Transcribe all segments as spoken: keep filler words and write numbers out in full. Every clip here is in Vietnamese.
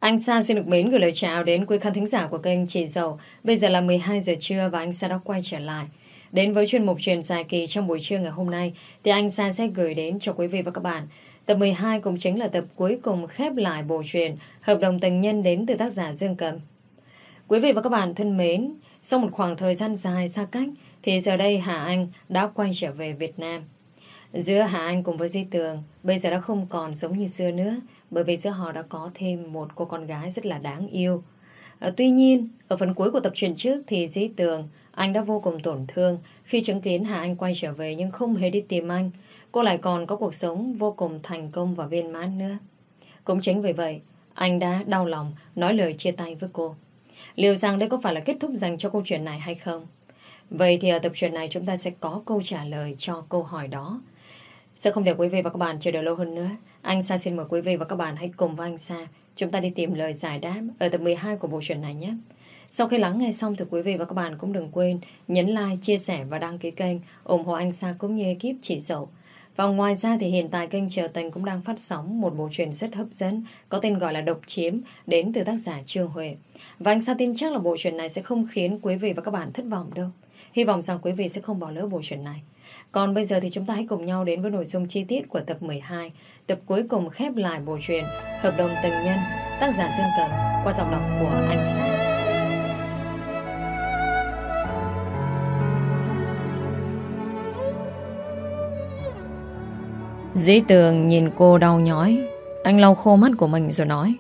Anh Sa xin được mến gửi lời chào đến quý khán thính giả của kênh Chị Dậu. Bây giờ là mười hai giờ trưa và anh Sa đã quay trở lại. Đến với chuyên mục truyền dài kỳ trong buổi trưa ngày hôm nay thì anh Sa sẽ gửi đến cho quý vị và các bạn tập mười hai, cũng chính là tập cuối cùng khép lại bộ truyện Hợp đồng tình nhân đến từ tác giả Dương Cầm. Quý vị và các bạn thân mến, sau một khoảng thời gian dài xa cách thì giờ đây Hà Anh đã quay trở về Việt Nam. Giữa Hà Anh cùng với Di Tường bây giờ đã không còn giống như xưa nữa, bởi vì giữa họ đã có thêm một cô con gái rất là đáng yêu. à, Tuy nhiên, ở phần cuối của tập truyện trước thì Di Tường anh đã vô cùng tổn thương khi chứng kiến Hà Anh quay trở về nhưng không hề đi tìm anh. Cô lại còn có cuộc sống vô cùng thành công và viên mãn nữa. Cũng chính vì vậy anh đã đau lòng nói lời chia tay với cô. Liệu rằng đây có phải là kết thúc dành cho câu chuyện này hay không? Vậy thì ở tập truyện này chúng ta sẽ có câu trả lời cho câu hỏi đó. Sẽ không để quý vị và các bạn chờ đợi lâu hơn nữa. Anh Sa xin mời quý vị và các bạn hãy cùng với anh Sa chúng ta đi tìm lời giải đáp ở tập mười hai của bộ truyện này nhé. Sau khi lắng nghe xong thì quý vị và các bạn cũng đừng quên nhấn like, chia sẻ và đăng ký kênh ủng hộ anh Sa cũng như ekip Chị Dậu. Và ngoài ra thì hiện tại kênh Chờ Tình cũng đang phát sóng một bộ truyện rất hấp dẫn có tên gọi là Độc Chiếm đến từ tác giả Trương Huệ. Và anh Sa tin chắc là bộ truyện này sẽ không khiến quý vị và các bạn thất vọng đâu. Hy vọng rằng quý vị sẽ không bỏ lỡ bộ truyện này. Còn bây giờ thì chúng ta hãy cùng nhau đến với nội dung chi tiết của tập mười hai, tập cuối cùng khép lại bộ truyện Hợp đồng tình nhân, tác giả Dương Cầm qua giọng đọc của anh Sa. Dĩ Tường nhìn cô đau nhói, anh lau khô mắt của mình rồi nói: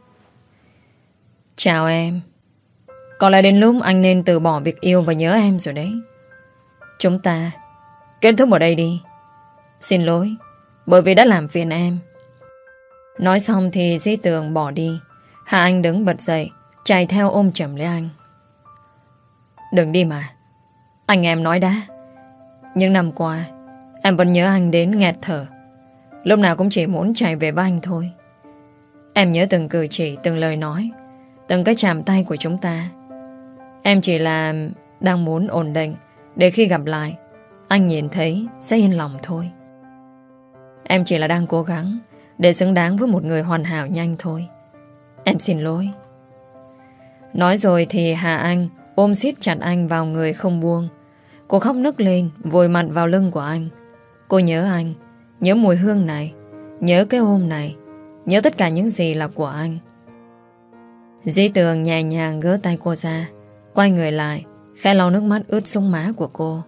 Chào em. Có lẽ đến lúc anh nên từ bỏ việc yêu và nhớ em rồi đấy. Chúng ta kết thúc ở đây đi. Xin lỗi bởi vì đã làm phiền em. Nói xong thì Dĩ Tường bỏ đi. Hà Anh đứng bật dậy, chạy theo ôm chầm lấy anh. Đừng đi mà. Anh em nói đã. Những năm qua em vẫn nhớ anh đến nghẹt thở. Lúc nào cũng chỉ muốn chạy về với anh thôi. Em nhớ từng cử chỉ, từng lời nói, từng cái chạm tay của chúng ta. Em chỉ là đang muốn ổn định để khi gặp lại anh nhìn thấy sẽ yên lòng thôi. Em chỉ là đang cố gắng để xứng đáng với một người hoàn hảo nhanh thôi. Em xin lỗi. Nói rồi thì Hà Anh ôm siết chặt anh vào người không buông. Cô khóc nức lên, vùi mặt vào lưng của anh. Cô nhớ anh, nhớ mùi hương này, nhớ cái ôm này, nhớ tất cả những gì là của anh. Dĩ Tường nhẹ nhàng gỡ tay cô ra, quay người lại, khẽ lau nước mắt ướt sũng má của cô.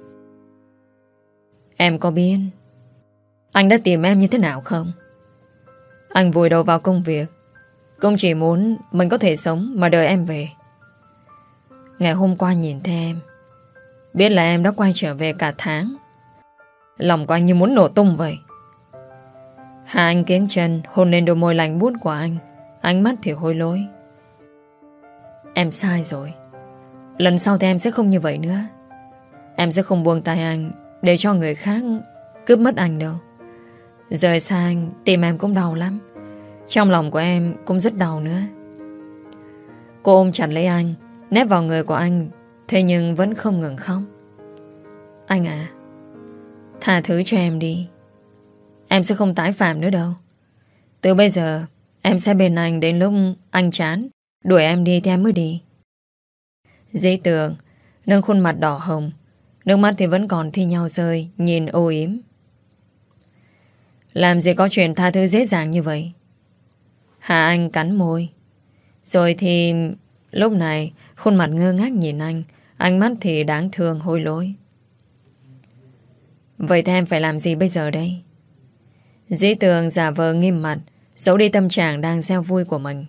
Em có biết anh đã tìm em như thế nào không? Anh vùi đầu vào công việc, cũng chỉ muốn mình có thể sống mà đợi em về. Ngày hôm qua nhìn thấy em, biết là em đã quay trở về cả tháng, lòng của anh như muốn nổ tung vậy. Hà Anh kiếng chân hôn lên đôi môi lạnh buốt của anh, ánh mắt thì hối lỗi. Em sai rồi. Lần sau thì em sẽ không như vậy nữa. Em sẽ không buông tay anh để cho người khác cướp mất anh đâu. Rời xa anh, tim em cũng đau lắm. Trong lòng của em cũng rất đau nữa. Cô ôm chặt lấy anh, nép vào người của anh, thế nhưng vẫn không ngừng khóc. Anh à, tha thứ cho em đi. Em sẽ không tái phạm nữa đâu. Từ bây giờ em sẽ bên anh đến lúc anh chán, đuổi em đi thì em mới đi. Dĩ Tường nâng khuôn mặt đỏ hồng, nước mắt thì vẫn còn thi nhau rơi, nhìn âu yếm. Làm gì có chuyện tha thứ dễ dàng như vậy. Hà Anh cắn môi. Rồi thì lúc này khuôn mặt ngơ ngác nhìn anh, ánh mắt thì đáng thương hối lỗi. Vậy thì em phải làm gì bây giờ đây? Dĩ Tường giả vờ nghiêm mặt, giấu đi tâm trạng đang gieo vui của mình.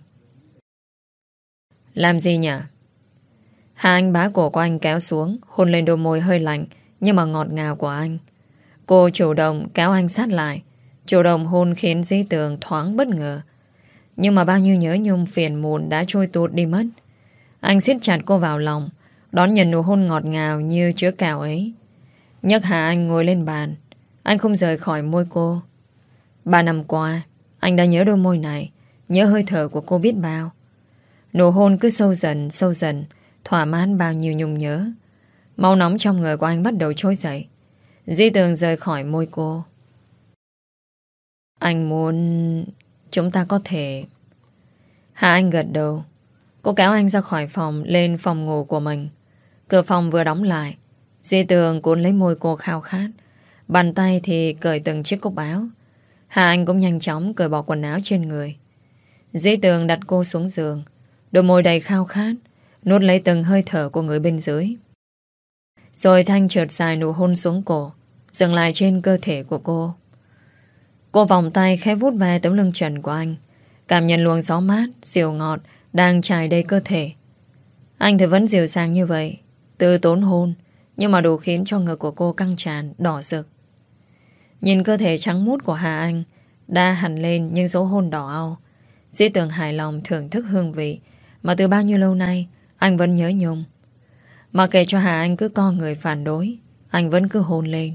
Làm gì nhỉ? Hà Anh bá cổ của anh kéo xuống, hôn lên đôi môi hơi lạnh nhưng mà ngọt ngào của anh. Cô chủ động kéo anh sát lại, chủ động hôn khiến Dĩ Tường thoáng bất ngờ. Nhưng mà bao nhiêu nhớ nhung phiền muộn đã trôi tuột đi mất. Anh siết chặt cô vào lòng, đón nhận nụ hôn ngọt ngào như chứa cào ấy. Nhấc Hà Anh ngồi lên bàn, anh không rời khỏi môi cô. Ba năm qua anh đã nhớ đôi môi này, nhớ hơi thở của cô biết bao. Nụ hôn cứ sâu dần sâu dần, thỏa mãn bao nhiêu nhung nhớ. Máu nóng trong người của anh bắt đầu trôi dậy. Dĩ Tường rời khỏi môi cô. Anh muốn chúng ta có thể... Hà Anh gật đầu. Cô kéo anh ra khỏi phòng, lên phòng ngủ của mình. Cửa phòng vừa đóng lại, Di Tường cuốn lấy môi cô khao khát. Bàn tay thì cởi từng chiếc cúc áo. Hà Anh cũng nhanh chóng cởi bỏ quần áo trên người. Di Tường đặt cô xuống giường, đôi môi đầy khao khát nuốt lấy từng hơi thở của người bên dưới. Rồi Thanh chợt dài nụ hôn xuống cổ, dừng lại trên cơ thể của cô. Cô vòng tay khẽ vuốt ve tấm lưng trần của anh, cảm nhận luồng gió mát, dịu ngọt đang trải đầy cơ thể. Anh thì vẫn dịu dàng như vậy, từ tốn hôn, nhưng mà đủ khiến cho ngực của cô căng tràn, đỏ rực. Nhìn cơ thể trắng muốt của Hà Anh đã hằn lên những dấu hôn đỏ au, Di Tường hài lòng thưởng thức hương vị mà từ bao nhiêu lâu nay anh vẫn nhớ nhung. Mà kể cho Hà Anh cứ co người phản đối, anh vẫn cứ hôn lên.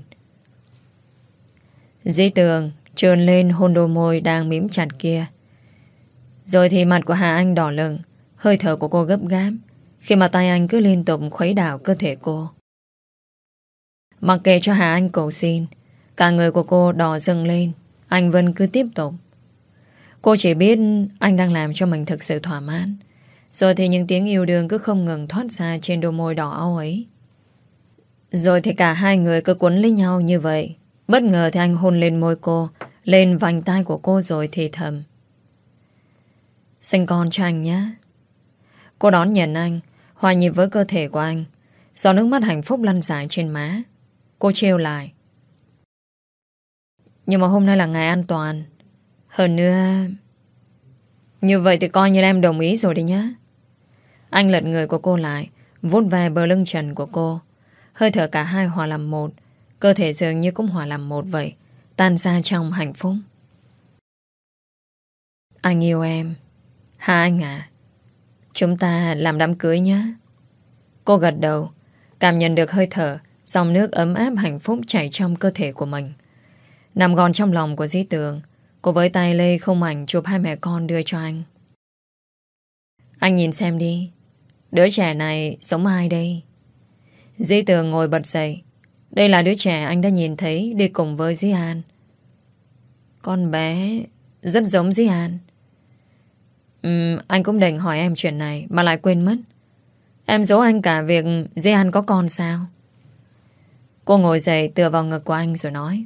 Di Tường trườn lên hôn đôi môi đang mím chặt kia. Rồi thì mặt của Hà Anh đỏ lừng, hơi thở của cô gấp gáp khi mà tay anh cứ liên tục khuấy đảo cơ thể cô. Mặc kệ cho Hà Anh cầu xin, cả người của cô đỏ dâng lên, anh vẫn cứ tiếp tục. Cô chỉ biết anh đang làm cho mình thực sự thỏa mãn. Rồi thì những tiếng yêu đương cứ không ngừng thoát ra trên đôi môi đỏ au ấy. Rồi thì cả hai người cứ quấn lấy nhau như vậy. Bất ngờ thì anh hôn lên môi cô, lên vành tai của cô rồi thì thầm: "Sinh con cho anh nhé." Cô đón nhận anh, hòa nhịp với cơ thể của anh. Giọt nước mắt hạnh phúc lăn dài trên má. Cô trêu lại: "Nhưng mà hôm nay là ngày an toàn. Hơn nữa, như vậy thì coi như em đồng ý rồi đi nhá." Anh lật người của cô lại, vuốt về bờ lưng trần của cô. Hơi thở cả hai hòa làm một, cơ thể dường như cũng hòa làm một vậy, tan ra trong hạnh phúc. "Anh yêu em, Hà Anh à. Chúng ta làm đám cưới nhé." Cô gật đầu, cảm nhận được hơi thở, dòng nước ấm áp hạnh phúc chảy trong cơ thể của mình. Nằm gọn trong lòng của Di Tường, cô với tay lê khung ảnh chụp hai mẹ con đưa cho anh. "Anh nhìn xem đi, đứa trẻ này giống ai đây?" Di Tường ngồi bật dậy. Đây là đứa trẻ anh đã nhìn thấy đi cùng với Di An. Con bé rất giống Di An. uhm, Anh cũng định hỏi em chuyện này mà lại quên mất. Em giấu anh cả việc Di An có con sao? Cô ngồi dậy tựa vào ngực của anh rồi nói: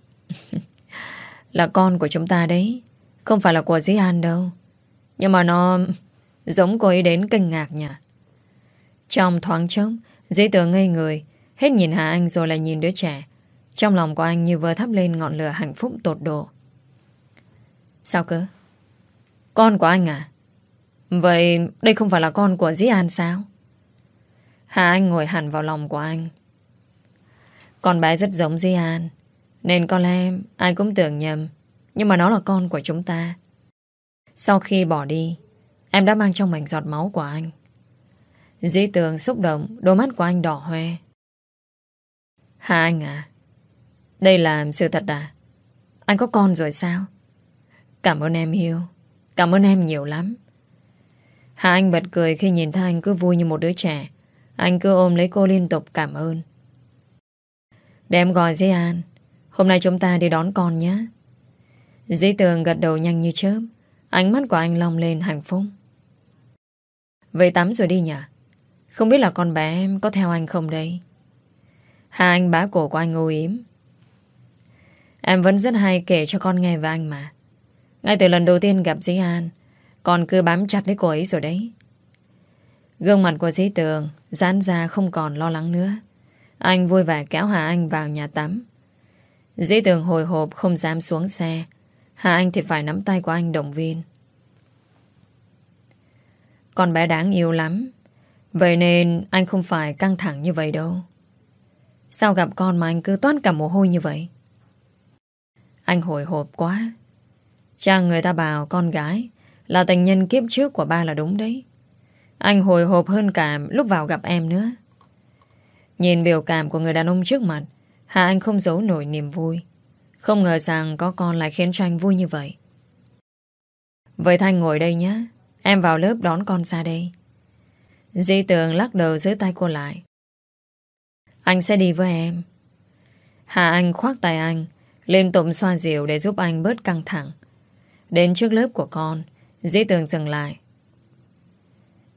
"Là con của chúng ta đấy, không phải là của Di An đâu. Nhưng mà nó giống cô ấy đến kinh ngạc nhỉ." Trong thoáng chốc, Di Tường ngây người, hết nhìn Hà Anh rồi lại nhìn đứa trẻ. Trong lòng của anh như vừa thắp lên ngọn lửa hạnh phúc tột độ. "Sao cơ? Con của anh à? Vậy đây không phải là con của Di An sao?" Hà Anh ngồi hẳn vào lòng của anh. "Con bé rất giống Di An, nên có lẽ ai cũng tưởng nhầm. Nhưng mà nó là con của chúng ta. Sau khi bỏ đi, em đã mang trong mình giọt máu của anh." Di Tường xúc động, đôi mắt của anh đỏ hoe. "Hà Anh à, đây là sự thật à? Anh có con rồi sao? Cảm ơn em yêu. Cảm ơn em nhiều lắm." Hà Anh bật cười khi nhìn thấy anh cứ vui như một đứa trẻ. Anh cứ ôm lấy cô liên tục cảm ơn. "Để em gọi Di An, hôm nay chúng ta đi đón con nhé." Di Tường gật đầu nhanh như chớp. Ánh mắt của anh long lên hạnh phúc. "Vậy tắm rồi đi nhỉ? Không biết là con bé em có theo anh không đây?" Hà Anh bá cổ của anh âu yếm. "Em vẫn rất hay kể cho con nghe về anh mà. Ngay từ lần đầu tiên gặp Di An, con cứ bám chặt lấy cô ấy rồi đấy." Gương mặt của Di Tường giãn ra không còn lo lắng nữa. Anh vui vẻ kéo Hà Anh vào nhà tắm. Di Tường hồi hộp không dám xuống xe. Hà Anh thì phải nắm tay của anh động viên. "Con bé đáng yêu lắm. Vậy nên anh không phải căng thẳng như vậy đâu. Sao gặp con mà anh cứ toát cả mồ hôi như vậy?" Anh hồi hộp quá. Chàng người ta bảo con gái là tình nhân kiếp trước của ba là đúng đấy. Anh hồi hộp hơn cả lúc vào gặp em nữa. Nhìn biểu cảm của người đàn ông trước mặt, Hà Anh không giấu nổi niềm vui. Không ngờ rằng có con lại khiến cho anh vui như vậy. "Vậy Thanh ngồi đây nhé, em vào lớp đón con ra đây." Di Tường lắc đầu giữ tay cô lại. "Anh sẽ đi với em." Hà Anh khoác tay anh, liên tục xoa dịu để giúp anh bớt căng thẳng. Đến trước lớp của con, Di Tường dừng lại,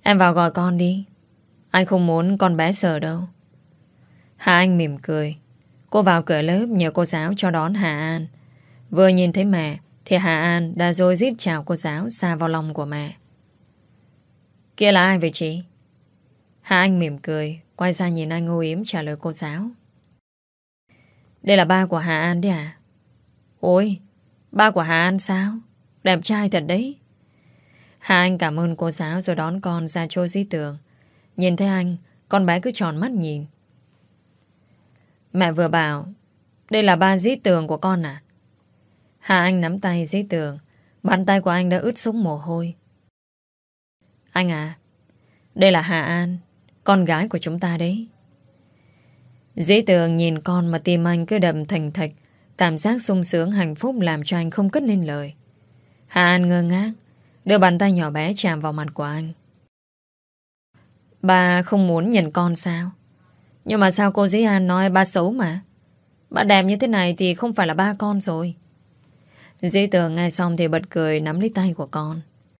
Em vào gọi con đi. Anh không muốn con bé sợ đâu. Hà Anh mỉm cười. Cô vào cửa lớp nhờ cô giáo cho đón Hà An. Vừa nhìn thấy mẹ thì Hà An đã rối rít chào cô giáo xa vào lòng của mẹ. Kia là ai vậy chị? Hà Anh mỉm cười, quay ra nhìn anh âu yếm trả lời cô giáo. Đây là ba của Hà An đấy à? Ôi, ba của Hà An sao? Đẹp trai thật đấy. Hà Anh cảm ơn cô giáo rồi đón con ra chỗ Dĩ Tường. Nhìn thấy anh, con bé cứ tròn mắt nhìn. Mẹ vừa bảo đây là ba Dĩ Tường của con à? Hà Anh nắm tay Dĩ Tường. Bàn tay của anh đã ướt sũng mồ hôi. Anh à, đây là Hà An, con gái của chúng ta đấy. Dĩ Tường nhìn con mà tim anh cứ đập thình thịch. Cảm giác sung sướng hạnh phúc làm cho anh không cất nên lời. Hà An ngơ ngác đưa bàn tay nhỏ bé chạm vào mặt của anh. Ba không muốn nhận con sao? Nhưng mà sao cô Dĩ An nói ba xấu mà? Ba đẹp như thế này thì không phải là ba con rồi. Dĩ Tường nghe xong thì bật cười nắm lấy tay của con.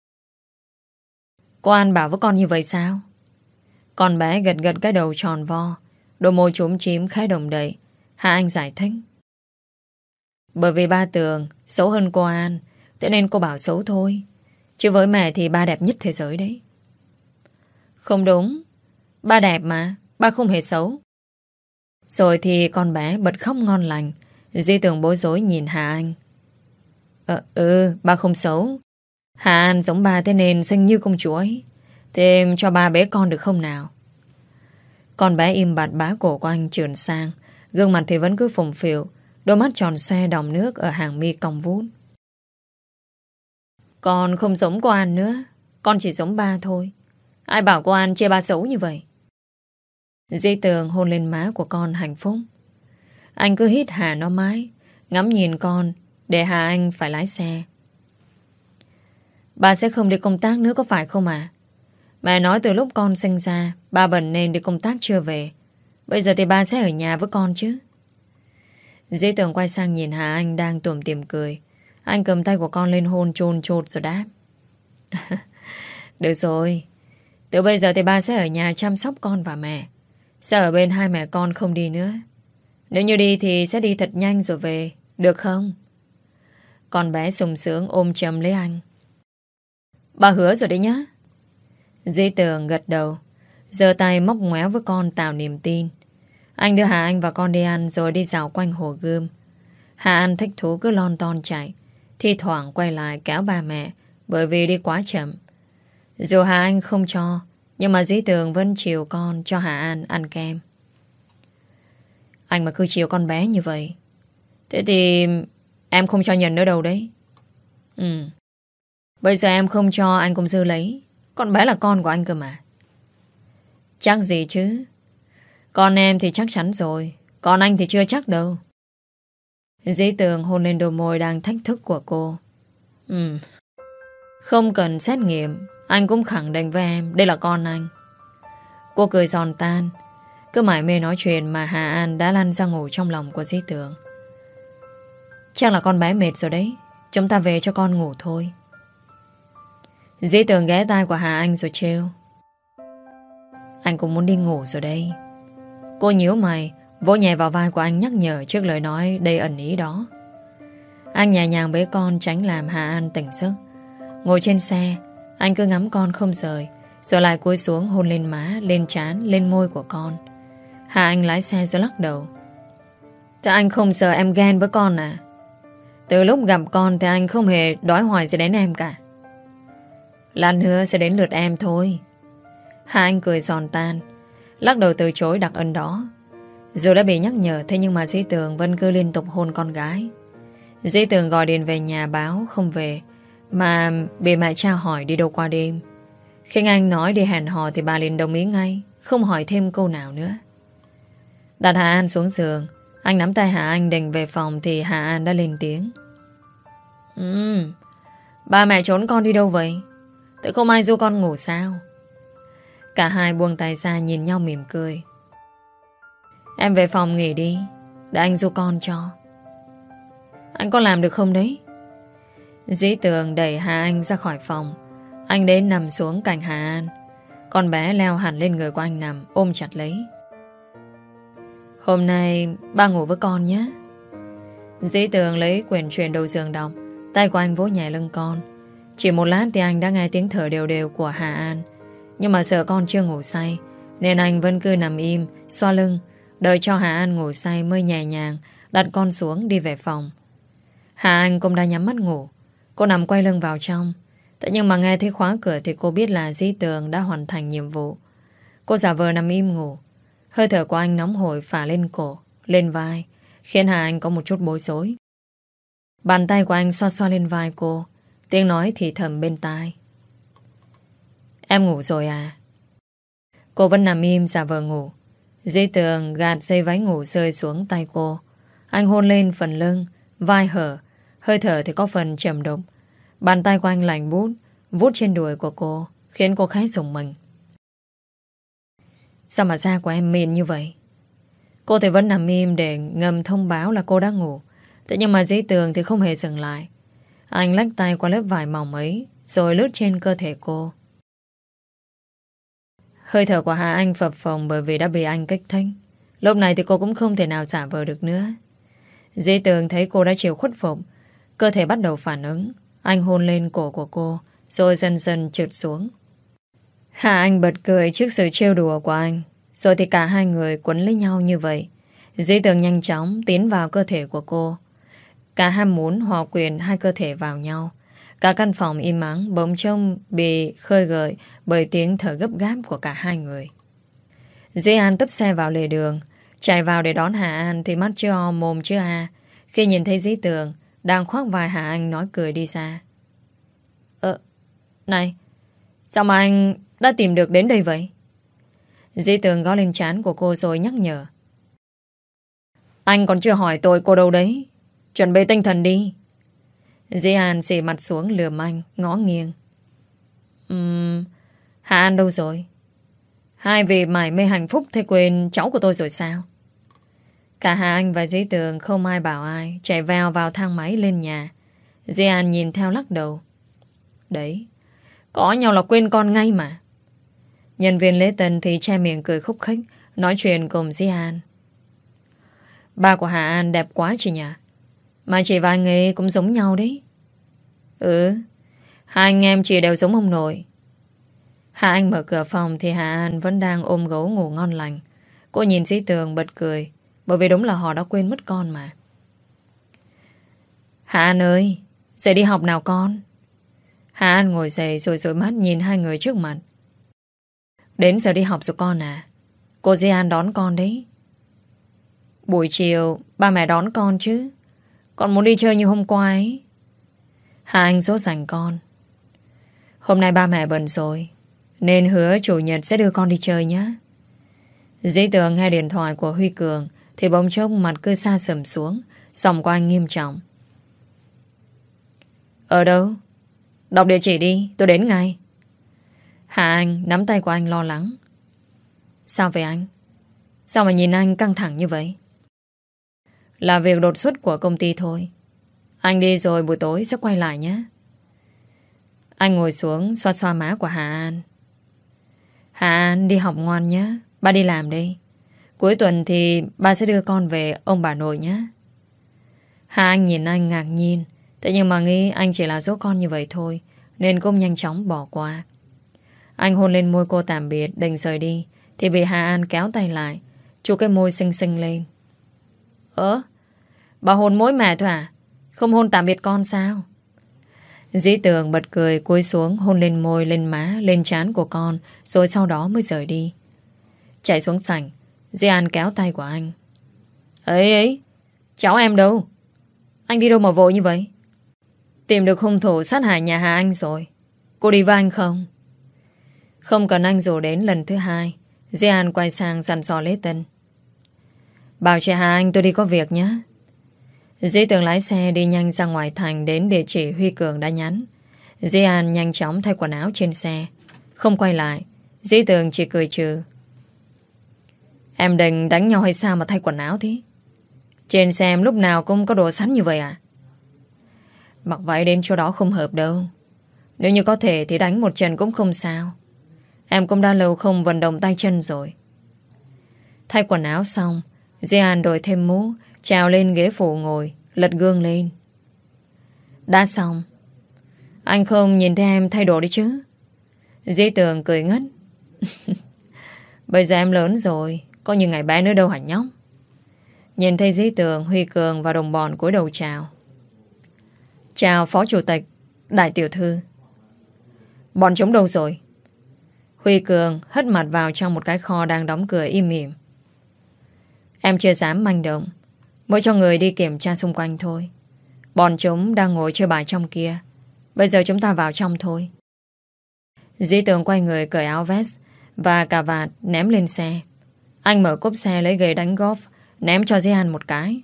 Cô An bảo với con như vậy sao? Con bé gật gật cái đầu tròn vo, đôi môi chúm chím khá đồng đậy. Hà Anh giải thích. Bởi vì ba Tường xấu hơn cô An, thế nên cô bảo xấu thôi. Chứ với mẹ thì ba đẹp nhất thế giới đấy. Không đúng. Ba đẹp mà, ba không hề xấu. Rồi thì con bé bật khóc ngon lành. Dĩ Tường bối rối nhìn Hà Anh. Ờ, ừ, ba không xấu. Hà An giống ba thế nên xinh như công chúa ấy. Thế cho ba bế con được không nào? Con bé im bặt bá cổ của anh trườn sang. Gương mặt thì vẫn cứ phồng phìu, đôi mắt tròn xoe đọng nước ở hàng mi cong vút. Con không giống cô An nữa. Con chỉ giống ba thôi. Ai bảo cô An chê ba xấu như vậy? Dĩ Tường hôn lên má của con hạnh phúc. Anh cứ hít hà nó mãi, ngắm nhìn con để Hà Anh phải lái xe. Ba sẽ không đi công tác nữa có phải không à? Mẹ nói từ lúc con sinh ra ba bận nên đi công tác chưa về. Bây giờ thì ba sẽ ở nhà với con chứ. Dĩ Tường quay sang nhìn Hà Anh đang tủm tỉm cười. Anh cầm tay của con lên hôn chôn chột rồi đáp. Được rồi. Từ bây giờ thì ba sẽ ở nhà chăm sóc con và mẹ. Sẽ ở bên hai mẹ con không đi nữa. Nếu như đi thì sẽ đi thật nhanh rồi về. Được không? Con bé sung sướng ôm chầm lấy anh. Ba hứa rồi đấy nhá. Dĩ Tường gật đầu, giơ tay móc ngoéo với con tạo niềm tin. Anh đưa Hà Anh và con đi ăn rồi đi dạo quanh hồ Gươm. Hà Anh thích thú cứ lon ton chạy, thi thoảng quay lại kéo ba mẹ bởi vì đi quá chậm. Dù Hà Anh không cho, nhưng mà Dĩ Tường vẫn chiều con cho Hà Anh ăn kem. Anh mà cứ chiều con bé như vậy, thế thì em không cho nhận nữa đâu đấy. Ừ. Bây giờ em không cho anh cũng dư lấy. Con bé là con của anh cơ mà. Chắc gì chứ. Con em thì chắc chắn rồi, còn anh thì chưa chắc đâu. Dĩ Tường hôn lên đôi môi đang thách thức của cô. Ừ. Không cần xét nghiệm, anh cũng khẳng định với em đây là con anh. Cô cười giòn tan. Cứ mải mê nói chuyện mà Hà An đã lăn ra ngủ trong lòng của Dĩ Tường. Chắc là con bé mệt rồi đấy. Chúng ta về cho con ngủ thôi. Dĩ Tường ghé tai của Hà Anh rồi trêu. Anh cũng muốn đi ngủ rồi đây. Cô nhíu mày, vỗ nhẹ vào vai của anh nhắc nhở trước lời nói đầy ẩn ý đó. Anh nhẹ nhàng bế con tránh làm Hà An tỉnh giấc. Ngồi trên xe, anh cứ ngắm con không rời, rồi lại cúi xuống hôn lên má, lên trán, lên môi của con. Hà Anh lái xe rồi lắc đầu. Thế anh không sợ em ghen với con à? Từ lúc gặp con thì anh không hề đói hoài gì đến em cả. Lát nữa sẽ đến lượt em thôi. Hà Anh cười giòn tan, lắc đầu từ chối đặc ân đó. Dù đã bị nhắc nhở, thế nhưng mà Dĩ Tường vẫn cứ liên tục hôn con gái. Dĩ Tường gọi điện về nhà báo không về, mà bị mẹ tra hỏi đi đâu qua đêm. Khi anh nói đi hẹn hò thì bà liền đồng ý ngay, không hỏi thêm câu nào nữa. Đặt Hà An xuống giường, anh nắm tay Hà Anh định về phòng thì Hà An đã lên tiếng. Ừ, ba mẹ trốn con đi đâu vậy? Tự không ai du con ngủ sao? Cả hai buông tay ra nhìn nhau mỉm cười. Em về phòng nghỉ đi, để anh du con cho. Anh có làm được không đấy? Dĩ Tường đẩy Hà Anh ra khỏi phòng. Anh đến nằm xuống cạnh Hà An. Con bé leo hẳn lên người của anh nằm, ôm chặt lấy. Hôm nay ba ngủ với con nhé. Dĩ Tường lấy quyển truyện đầu giường đọc. Tay của anh vỗ nhẹ lưng con. Chỉ một lát thì anh đã nghe tiếng thở đều đều của Hà An. Nhưng mà sợ con chưa ngủ say, nên anh vẫn cứ nằm im, xoa lưng, đợi cho Hà An ngủ say mới nhẹ nhàng đặt con xuống đi về phòng. Hà An cũng đã nhắm mắt ngủ. Cô nằm quay lưng vào trong. Thế nhưng mà nghe thấy khóa cửa thì cô biết là Dĩ Tường đã hoàn thành nhiệm vụ. Cô giả vờ nằm im ngủ. Hơi thở của anh nóng hổi phả lên cổ, lên vai, khiến Hà Anh có một chút bối rối. Bàn tay của anh xoa xoa lên vai cô, tiếng nói thì thầm bên tai. Em ngủ rồi à? Cô vẫn nằm im giả vờ ngủ. Dĩ Tường gạt dây váy ngủ rơi xuống tay cô. Anh hôn lên phần lưng, vai hở, hơi thở thì có phần trầm đục. Bàn tay của anh lạnh bút, vút trên đùi của cô, khiến cô khá rùng mình. Sao mà da của em mịn như vậy? Cô thì vẫn nằm im để ngầm thông báo là cô đã ngủ. Thế nhưng mà Dĩ Tường thì không hề dừng lại. Anh lách tay qua lớp vải mỏng ấy, rồi lướt trên cơ thể cô. Hơi thở của Hà Anh phập phồng bởi vì đã bị anh kích thích. Lúc này thì cô cũng không thể nào giả vờ được nữa. Dĩ Tường thấy cô đã chịu khuất phục, cơ thể bắt đầu phản ứng. Anh hôn lên cổ của cô, rồi dần dần trượt xuống. Hà Anh bật cười trước sự trêu đùa của anh. Rồi thì cả hai người quấn lấy nhau như vậy. Dĩ Tường nhanh chóng tiến vào cơ thể của cô. Cả ham muốn hòa quyện hai cơ thể vào nhau. Cả căn phòng im ắng bỗng trông bị khơi gợi bởi tiếng thở gấp gáp của cả hai người. Dĩ An tấp xe vào lề đường, chạy vào để đón Hà An thì mắt chưa o mồm chưa a. Khi nhìn thấy Dĩ Tường đang khoác vai Hà Anh nói cười đi xa. Ờ, này, sao mà anh đã tìm được đến đây vậy? Dĩ Tường gõ lên trán của cô rồi nhắc nhở. Anh còn chưa hỏi tôi cô đâu đấy. Chuẩn bị tinh thần đi. Dĩ An xì mặt xuống lườm anh, ngó nghiêng. Ừm, Hà An đâu rồi? Hai vị mải mê hạnh phúc thế quên cháu của tôi rồi sao? Cả Hà Anh và Dĩ Tường không ai bảo ai, chạy vào vào thang máy lên nhà. Dĩ An nhìn theo lắc đầu. Đấy, có nhau là quên con ngay mà. Nhân viên lễ tân thì che miệng cười khúc khích, nói chuyện cùng Dĩ An. Ba của Hà An đẹp quá chị nhỉ? Mà chị và anh ấy cũng giống nhau đấy. Ừ, hai anh em chị đều giống ông nội. Hà Anh mở cửa phòng thì Hà An vẫn đang ôm gấu ngủ ngon lành. Cô nhìn Dĩ Tường bật cười, bởi vì đúng là họ đã quên mất con mà. Hà An ơi, dậy đi học nào con. Hà An ngồi dậy rồi rồi mắt nhìn hai người trước mặt. Đến giờ đi học rồi con à? Cô Dĩ An đón con đấy. Buổi chiều ba mẹ đón con chứ. Con muốn đi chơi như hôm qua ấy. Hà Anh dỗ dành con. Hôm nay ba mẹ bận rồi, nên hứa chủ nhật sẽ đưa con đi chơi nhé. Dĩ Tường nghe điện thoại của Huy Cường thì bỗng chốc mặt cứ xa sầm xuống, giọng của anh nghiêm trọng. Ở đâu? Đọc địa chỉ đi, tôi đến ngay. Hà Anh nắm tay của anh lo lắng. Sao vậy anh? Sao mà nhìn anh căng thẳng như vậy? Là việc đột xuất của công ty thôi. Anh đi rồi buổi tối sẽ quay lại nhé. Anh ngồi xuống xoa xoa má của Hà An. Hà An đi học ngoan nhé. Ba đi làm đi. Cuối tuần thì ba sẽ đưa con về ông bà nội nhé. Hà Anh nhìn anh ngạc nhiên. Thế nhưng mà nghĩ anh chỉ là dỗ con như vậy thôi, nên cũng nhanh chóng bỏ qua. Anh hôn lên môi cô tạm biệt định rời đi thì bị Hà An kéo tay lại, chụp cái môi xinh xinh lên. Ơ, bà hôn mỗi mẹ thôi à? Không hôn tạm biệt con sao? Dĩ Tường bật cười cúi xuống hôn lên môi, lên má, lên trán của con, rồi sau đó mới rời đi. Chạy xuống sảnh, Dĩ An kéo tay của anh. Ấy ấy, cháu em đâu? Anh đi đâu mà vội như vậy? Tìm được hung thủ sát hại nhà Hà Anh rồi. Cô đi với anh không? Không cần anh rủ đến lần thứ hai. Dĩ An quay sang dặn dò Lê Tân. Bảo chị Hà Anh tôi đi có việc nhé. Dĩ Tường lái xe đi nhanh ra ngoài thành đến địa chỉ Huy Cường đã nhắn. Dĩ An nhanh chóng thay quần áo trên xe. Không quay lại, Dĩ Tường chỉ cười trừ. Em định đánh nhau hay sao mà thay quần áo thế? Trên xe em lúc nào cũng có đồ sẵn như vậy à? Mặc vậy đến chỗ đó không hợp đâu. Nếu như có thể thì đánh một trận cũng không sao. Em cũng đã lâu không vận động tay chân rồi. Thay quần áo xong, Jean đổi thêm mũ, trèo lên ghế phụ ngồi, lật gương lên. Đã xong. Anh không nhìn thấy em thay đổi đi chứ? Dĩ Tường cười ngất. Bây giờ em lớn rồi, có như ngày bé nữa đâu hả nhóc. Nhìn thấy Dĩ Tường, Huy Cường và đồng bọn cúi đầu chào. Chào Phó Chủ tịch, Đại tiểu thư. Bọn chúng đâu rồi? Huy Cường hất mặt vào trong một cái kho đang đóng cửa im mỉm. Em chưa dám manh động, mới cho người đi kiểm tra xung quanh thôi. Bọn chúng đang ngồi chơi bài trong kia. Bây giờ chúng ta vào trong thôi. Dĩ Tường quay người cởi áo vest và cà vạt ném lên xe. Anh mở cốp xe lấy gậy đánh golf, ném cho Jean một cái.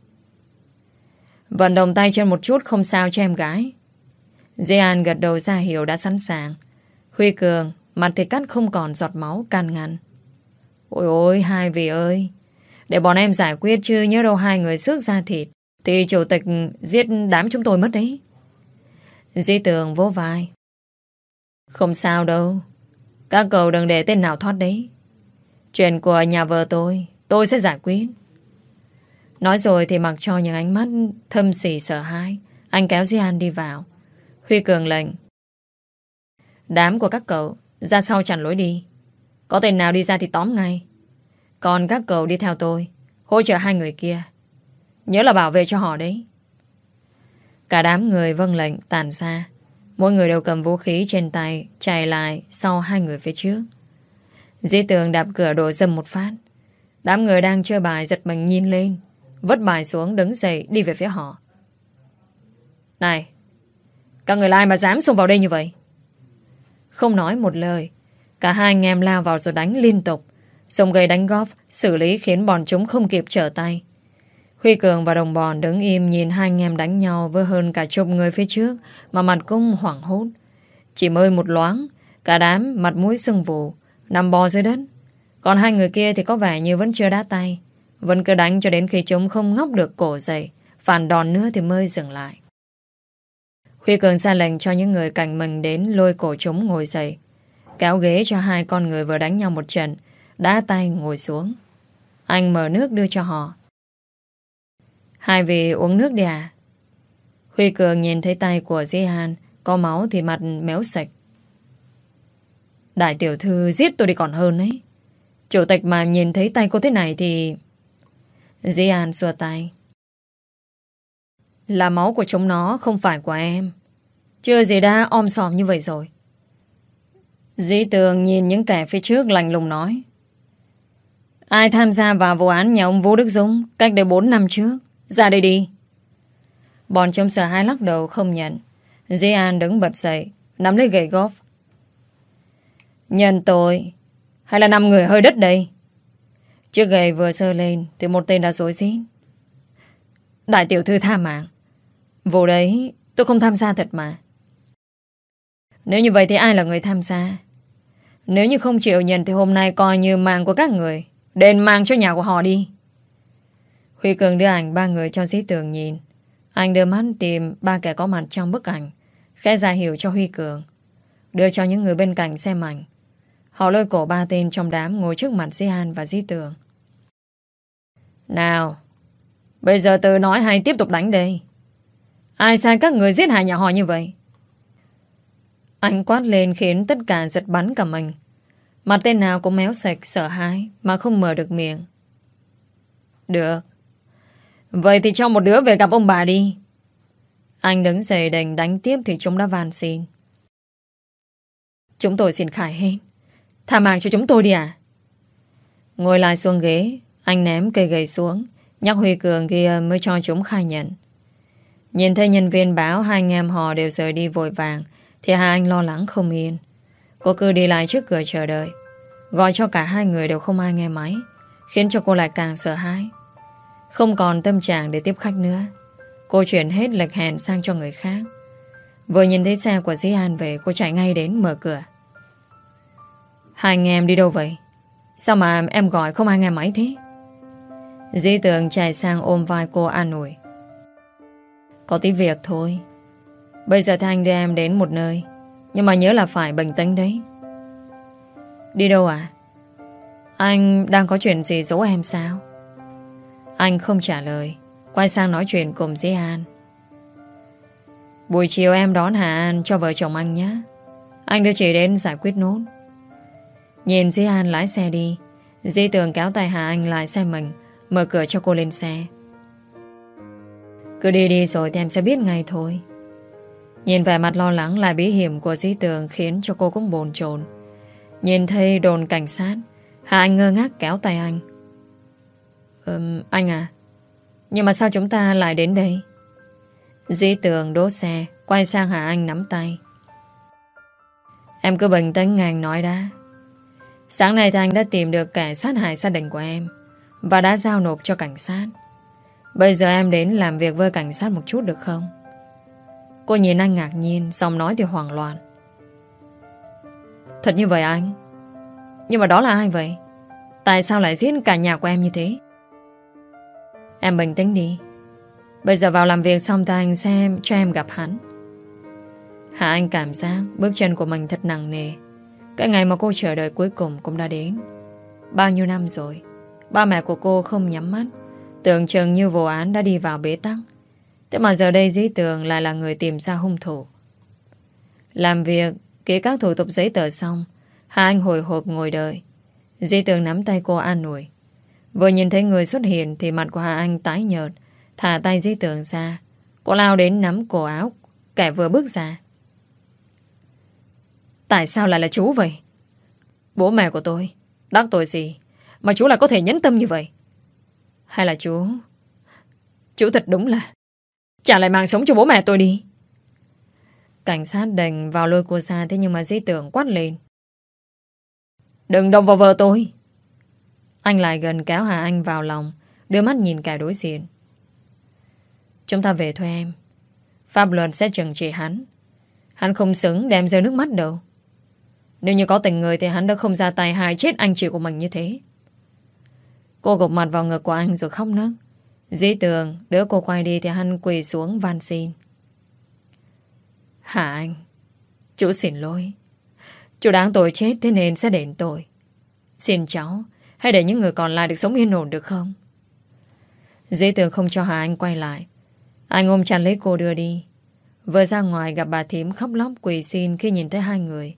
Vận động tay chân một chút không sao cho em gái. Jean gật đầu ra hiệu đã sẵn sàng. Huy Cường mặt thì cắt không còn giọt máu, can ngăn. Ôi ôi hai vị ơi, để bọn em giải quyết chứ nhớ đâu hai người xước da thịt thì chủ tịch giết đám chúng tôi mất đấy. Dĩ Tường vỗ vai. Không sao đâu, các cậu đừng để tên nào thoát đấy. Chuyện của nhà vợ tôi tôi sẽ giải quyết. Nói rồi thì mặc cho những ánh mắt thâm sỉ sợ hãi, anh kéo Jean đi vào. Huy Cường lệnh. Đám của các cậu ra sau chặn lối đi. Có tên nào đi ra thì tóm ngay. Còn các cậu đi theo tôi, hỗ trợ hai người kia. Nhớ là bảo vệ cho họ đấy. Cả đám người vâng lệnh tản ra. Mỗi người đều cầm vũ khí trên tay, chạy lại sau hai người phía trước. Dĩ Tường đạp cửa đổ dầm một phát. Đám người đang chơi bài giật mình nhìn lên, vứt bài xuống đứng dậy đi về phía họ. Này, các người là ai mà dám xông vào đây như vậy? Không nói một lời, cả hai anh em lao vào rồi đánh liên tục. Dùng gậy đánh golf xử lý khiến bọn chúng không kịp trở tay. Huy Cường và đồng bọn đứng im nhìn hai anh em đánh nhau với hơn cả chục người phía trước mà mặt cũng hoảng hốt. Chỉ mới một loáng, cả đám mặt mũi sưng vù, nằm bò dưới đất. Còn hai người kia thì có vẻ như vẫn chưa đá tay, vẫn cứ đánh cho đến khi chúng không ngóc được cổ dậy, phản đòn nữa thì mới dừng lại. Huy Cường ra lệnh cho những người cạnh mình đến lôi cổ chúng ngồi dậy, kéo ghế cho hai con người vừa đánh nhau một trận, đá tay ngồi xuống. Anh mở nước đưa cho họ. Hai vị uống nước đi à? Huy Cường nhìn thấy tay của Jean có máu thì mặt méo sạch. Đại tiểu thư giết tôi đi còn hơn ấy. Chủ tịch mà nhìn thấy tay cô thế này thì... Jean xua tay. Là máu của chúng nó, không phải của em. Chưa gì đã om sòm như vậy rồi. Dĩ Tường nhìn những kẻ phía trước lạnh lùng nói. Ai tham gia vào vụ án nhà ông Vũ Đức Dũng cách đây bốn năm trước? Ra đây đi. Bọn chúng sợ hãi lắc đầu không nhận. Jean đứng bật dậy, nắm lấy gậy golf. Nhận tội hay là năm người hơi đất đây? Chiếc gậy vừa sơ lên thì một tên đã rối rít. Đại tiểu thư tha mạng. Vụ đấy tôi không tham gia thật mà. Nếu như vậy thì ai là người tham gia? Nếu như không chịu nhận thì hôm nay coi như mạng của các người, đền mạng cho nhà của họ đi. Huy Cường đưa ảnh ba người cho Dĩ Tường nhìn. Anh đưa mắt tìm ba kẻ có mặt trong bức ảnh, khẽ ra hiệu cho Huy Cường, đưa cho những người bên cạnh xem ảnh. Họ lôi cổ ba tên trong đám ngồi trước mặt Jean và Dĩ Tường. Nào, bây giờ từ nói hay tiếp tục đánh đây? Ai sai các người giết hại nhà họ như vậy? Anh quát lên khiến tất cả giật bắn cả mình. Mặt tên nào cũng méo sạch sợ hãi mà không mở được miệng. Được. Vậy thì cho một đứa về gặp ông bà đi. Anh đứng dậy định đánh tiếp thì chúng đã van xin. Chúng tôi xin khai hết. Tha mạng cho chúng tôi đi à? Ngồi lại xuống ghế, anh ném cây gậy xuống, nhắc Huy Cường kia mới cho chúng khai nhận. Nhìn thấy nhân viên báo hai anh em họ đều rời đi vội vàng thì hai anh lo lắng không yên. Cô cứ đi lại trước cửa chờ đợi, gọi cho cả hai người đều không ai nghe máy, khiến cho cô lại càng sợ hãi. Không còn tâm trạng để tiếp khách nữa, cô chuyển hết lịch hẹn sang cho người khác. Vừa nhìn thấy xe của Dĩ An về, cô chạy ngay đến mở cửa. Hai anh em đi đâu vậy? Sao mà em gọi không ai nghe máy thế? Dĩ Tường chạy sang ôm vai cô an ủi. Có tí việc thôi. Bây giờ thì anh đưa em đến một nơi, nhưng mà nhớ là phải bình tĩnh đấy. Đi đâu à? Anh đang có chuyện gì giấu em sao? Anh không trả lời, quay sang nói chuyện cùng Dĩ An. Buổi chiều em đón Hà An cho vợ chồng anh nhé. Anh đưa chị đến giải quyết nốt. Nhìn Dĩ An lái xe đi, Dĩ Tường kéo tay Hà Anh lại xe mình, mở cửa cho cô lên xe. Cứ đi đi rồi thì em sẽ biết ngay thôi. Nhìn vẻ mặt lo lắng lại bí hiểm của Dĩ Tường khiến cho cô cũng bồn chồn. Nhìn thấy đồn cảnh sát, Hà Anh ngơ ngác kéo tay anh. Ừm, anh à, nhưng mà sao chúng ta lại đến đây? Dĩ Tường đỗ xe, quay sang Hà Anh nắm tay. Em cứ bình tĩnh nghe anh nói đã. Sáng nay thì anh đã tìm được kẻ sát hại gia đình của em và đã giao nộp cho cảnh sát. Bây giờ em đến làm việc với cảnh sát một chút được không? Cô nhìn anh ngạc nhiên, giọng nói thì hoảng loạn. Thật như vậy anh? Nhưng mà đó là ai vậy? Tại sao lại giết cả nhà của em như thế? Em bình tĩnh đi. Bây giờ vào làm việc xong thì anh xem cho em gặp hắn. Hà Anh cảm giác bước chân của mình thật nặng nề. Cái ngày mà cô chờ đợi cuối cùng cũng đã đến. Bao nhiêu năm rồi, ba mẹ của cô không nhắm mắt, tưởng chừng như vụ án đã đi vào bế tắc. Thế mà giờ đây Dĩ Tường lại là người tìm ra hung thủ. Làm việc, ký các thủ tục giấy tờ xong, Hà Anh hồi hộp ngồi đợi. Dĩ Tường nắm tay cô an ủi. Vừa nhìn thấy người xuất hiện thì mặt của Hà Anh tái nhợt, thả tay Dĩ Tường ra. Cô lao đến nắm cổ áo kẻ vừa bước ra. Tại sao lại là chú vậy? Bố mẹ của tôi đắc tội gì mà chú lại có thể nhẫn tâm như vậy? Hay là chú Chú thật đúng là trả lại mạng sống cho bố mẹ tôi đi. Cảnh sát đành vào lôi cô ra. Thế nhưng mà Dĩ Tường quát lên. Đừng động vào vợ tôi. Anh lại gần kéo Hà Anh vào lòng, đưa mắt nhìn cả đối diện. Chúng ta về thôi em. Pháp luật sẽ trừng trị hắn. Hắn không xứng đem rơi nước mắt đâu. Nếu như có tình người thì hắn đã không ra tay hại chết anh chị của mình như thế. Cô gục mặt vào ngực của anh rồi khóc nấc. Dĩ Tường đỡ cô quay đi thì hắn quỳ xuống van xin. Hà Anh, chú xin lỗi. Chú đáng tội chết thế nên sẽ đền tội. Xin cháu hãy để những người còn lại được sống yên ổn được không? Dĩ Tường không cho Hà Anh quay lại. Anh ôm chặt lấy cô đưa đi. Vừa ra ngoài gặp bà thím khóc lóc quỳ xin khi nhìn thấy hai người.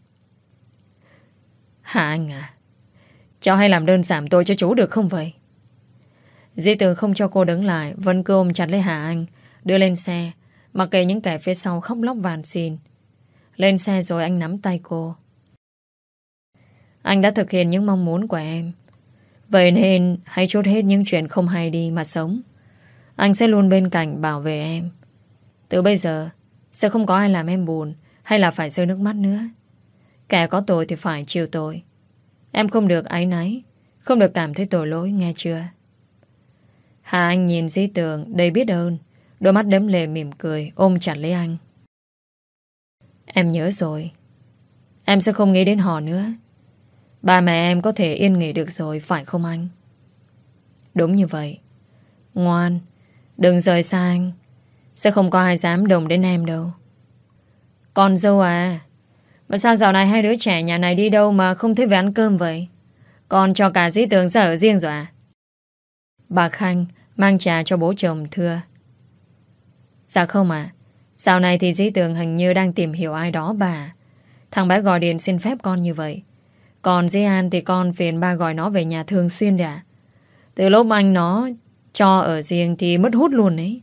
Hà Anh à, cháu hãy làm đơn giảm tội cho chú được không vậy? Dĩ Tường không cho cô đứng lại, vẫn cứ ôm chặt lấy Hà Anh, đưa lên xe, mặc kệ những kẻ phía sau khóc lóc van xin. Lên xe rồi anh nắm tay cô. Anh đã thực hiện những mong muốn của em. Vậy nên hãy trút hết những chuyện không hay đi mà sống. Anh sẽ luôn bên cạnh bảo vệ em. Từ bây giờ sẽ không có ai làm em buồn hay là phải rơi nước mắt nữa. Kẻ có tội thì phải chịu tội. Em không được áy náy, không được cảm thấy tội lỗi, nghe chưa? Hà Anh nhìn Dĩ Tường đầy biết ơn, đôi mắt đẫm lệ mỉm cười, ôm chặt lấy anh. Em nhớ rồi. Em sẽ không nghĩ đến họ nữa. Ba mẹ em có thể yên nghỉ được rồi, phải không anh? Đúng như vậy. Ngoan, đừng rời xa anh. Sẽ không có ai dám động đến em đâu. Con dâu à, mà sao dạo này hai đứa trẻ nhà này đi đâu mà không thấy về ăn cơm vậy? Con cho cả Dĩ Tường ra ở riêng rồi à? Bà Khanh mang trà cho bố chồng thưa. Dạ không ạ. À, dạo này thì Dĩ Tường hình như đang tìm hiểu ai đó bà. Thằng bé gọi điện xin phép con như vậy. Còn Dĩ An thì con phiền ba gọi nó về nhà thường xuyên đấy ạ. Từ lúc anh nó cho ở riêng thì mất hút luôn ấy.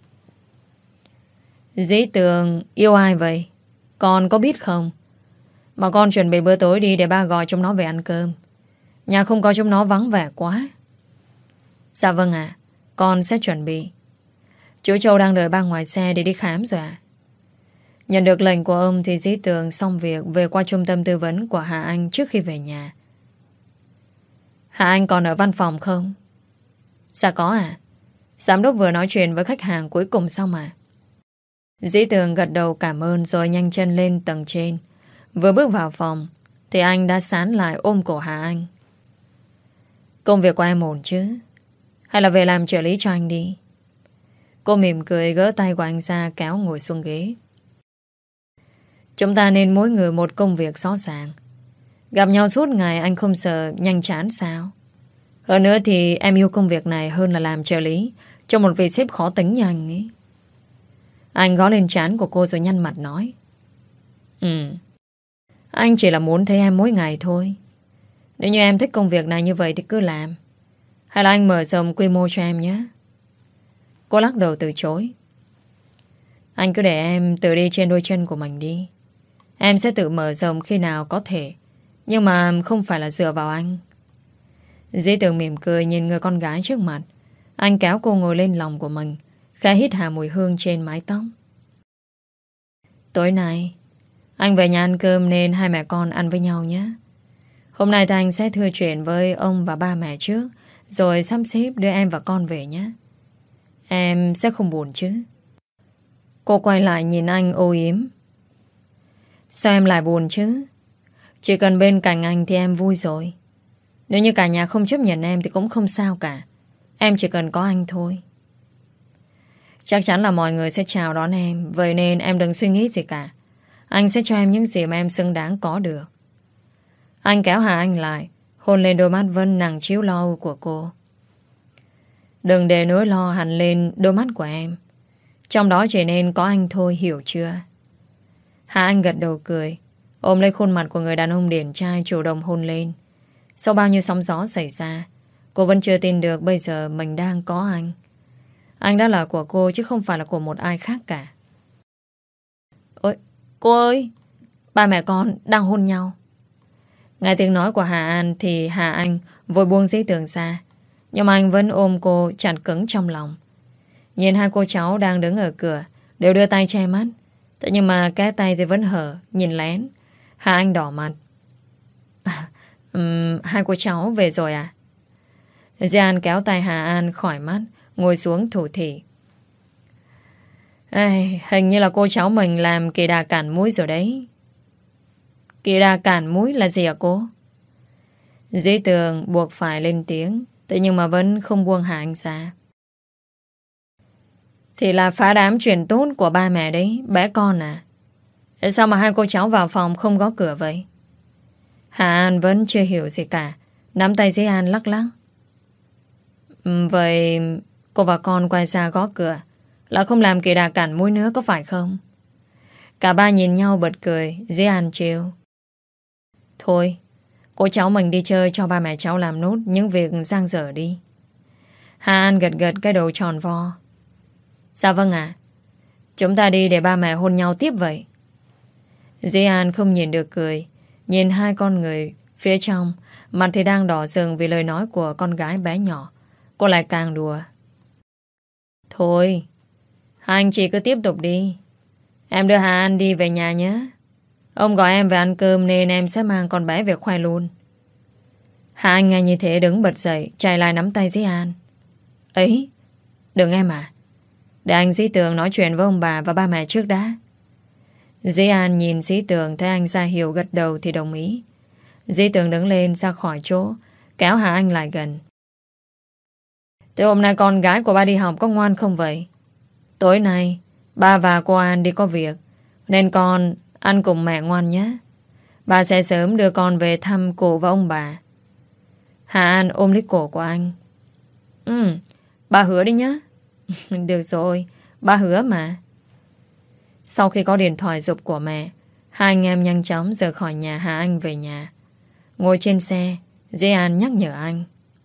Dĩ Tường yêu ai vậy? Con có biết không? Mà con chuẩn bị bữa tối đi để ba gọi chúng nó về ăn cơm. Nhà không có chúng nó vắng vẻ quá. Dạ vâng ạ. À, con sẽ chuẩn bị. Chú Châu đang đợi ba ngoài xe để đi khám rồi ạ. À. Nhận được lệnh của ông thì Dĩ Tường xong việc về qua trung tâm tư vấn của Hà Anh trước khi về nhà. Hà Anh còn ở văn phòng không? Dạ có à. Giám đốc vừa nói chuyện với khách hàng cuối cùng xong à. Dĩ Tường gật đầu cảm ơn rồi nhanh chân lên tầng trên. Vừa bước vào phòng thì anh đã sán lại ôm cổ Hà Anh. Công việc của em ổn chứ? Hay là về làm trợ lý cho anh đi? Cô mỉm cười gỡ tay của anh ra kéo ngồi xuống ghế. Chúng ta nên mỗi người một công việc rõ ràng. Gặp nhau suốt ngày anh không sợ nhanh chán sao? Hơn nữa thì em yêu công việc này hơn là làm trợ lý cho một vị sếp khó tính như anh ấy. Anh gõ lên trán của cô rồi nhăn mặt nói. Ừ, anh chỉ là muốn thấy em mỗi ngày thôi. Nếu như em thích công việc này như vậy thì cứ làm. Hay là anh mở rộng quy mô cho em nhé. Cô lắc đầu từ chối. Anh cứ để em tự đi trên đôi chân của mình đi. Em sẽ tự mở rộng khi nào có thể. Nhưng mà không phải là dựa vào anh. Dĩ Tường mỉm cười nhìn người con gái trước mặt. Anh kéo cô ngồi lên lòng của mình, khẽ hít hà mùi hương trên mái tóc. Tối nay anh về nhà ăn cơm nên hai mẹ con ăn với nhau nhé. Hôm nay thì anh sẽ thưa chuyện với ông và ba mẹ trước, rồi sắp xếp đưa em và con về nhé. Em sẽ không buồn chứ? Cô quay lại nhìn anh âu yếm. Sao em lại buồn chứ? Chỉ cần bên cạnh anh thì em vui rồi. Nếu như cả nhà không chấp nhận em thì cũng không sao cả. Em chỉ cần có anh thôi. Chắc chắn là mọi người sẽ chào đón em. Vậy nên em đừng suy nghĩ gì cả. Anh sẽ cho em những gì mà em xứng đáng có được. Anh kéo Hà Anh lại, hôn lên đôi mắt Vân nặng chiếu lo âu của cô. Đừng để nỗi lo hằn lên đôi mắt của em. Trong đó chỉ nên có anh thôi, hiểu chưa? Hà Anh gật đầu cười, ôm lấy khuôn mặt của người đàn ông điển trai, chủ động hôn lên. Sau bao nhiêu sóng gió xảy ra, cô vẫn chưa tin được bây giờ mình đang có anh. Anh đã là của cô chứ không phải là của một ai khác cả. Ôi, cô ơi, ba mẹ con đang hôn nhau. Nghe tiếng nói của Hà An thì Hà Anh vội buông Dĩ Tường ra. Nhưng mà anh vẫn ôm cô chặt cứng trong lòng. Nhìn hai cô cháu đang đứng ở cửa, đều đưa tay che mắt. Thế nhưng mà cái tay thì vẫn hở, nhìn lén. Hà Anh đỏ mặt. À, um, hai cô cháu về rồi à? Gian kéo tay Hà An khỏi mắt, ngồi xuống thủ thỉ. Ê, hình như là cô cháu mình làm kỳ đà cản mũi rồi đấy. Kỳ đà cản mũi là gì hả cô? Dĩ Tường buộc phải lên tiếng, thế nhưng mà vẫn không buông Hà Anh ra. Thì là phá đám chuyện tốt của ba mẹ đấy, bé con à. Sao mà hai cô cháu vào phòng không gõ cửa vậy? Hà An vẫn chưa hiểu gì cả, nắm tay Dĩ An lắc lắc. Vậy cô và con quay ra gõ cửa là không làm kỳ đà cản mũi nữa có phải không? Cả ba nhìn nhau bật cười. Dĩ An trêu. Thôi, cô cháu mình đi chơi cho ba mẹ cháu làm nốt những việc dang dở đi. Hà An gật gật cái đầu tròn vo. Dạ vâng ạ. Chúng ta đi để ba mẹ hôn nhau tiếp vậy. Dĩ An không nhìn được cười, nhìn hai con người phía trong, mặt thì đang đỏ rừng vì lời nói của con gái bé nhỏ. Cô lại càng đùa. Thôi, hai anh chị cứ tiếp tục đi. Em đưa Hà An đi về nhà nhé. Ông gọi em về ăn cơm nên em sẽ mang con bé về khoai luôn. Hà Anh nghe như thế đứng bật dậy, chạy lại nắm tay Dĩ An. Ấy, đừng em à. Để anh Dĩ Tường nói chuyện với ông bà và ba mẹ trước đã. Dĩ An nhìn Dĩ Tường, thấy anh ra hiệu gật đầu thì đồng ý. Dĩ Tường đứng lên ra khỏi chỗ, kéo Hà Anh lại gần. Thế hôm nay con gái của ba đi học có ngoan không vậy? Tối nay ba và cô An đi có việc, nên con ăn cùng mẹ ngoan nhé. Bà sẽ sớm đưa con về thăm cô và ông bà. Hà An ôm lấy cổ của anh. Ừ, ba hứa đi nhé. Được rồi, ba hứa mà. Sau khi có điện thoại giục của mẹ, hai anh em nhanh chóng rời khỏi nhà Hà Anh về nhà. Ngồi trên xe, Dĩ An nhắc nhở anh.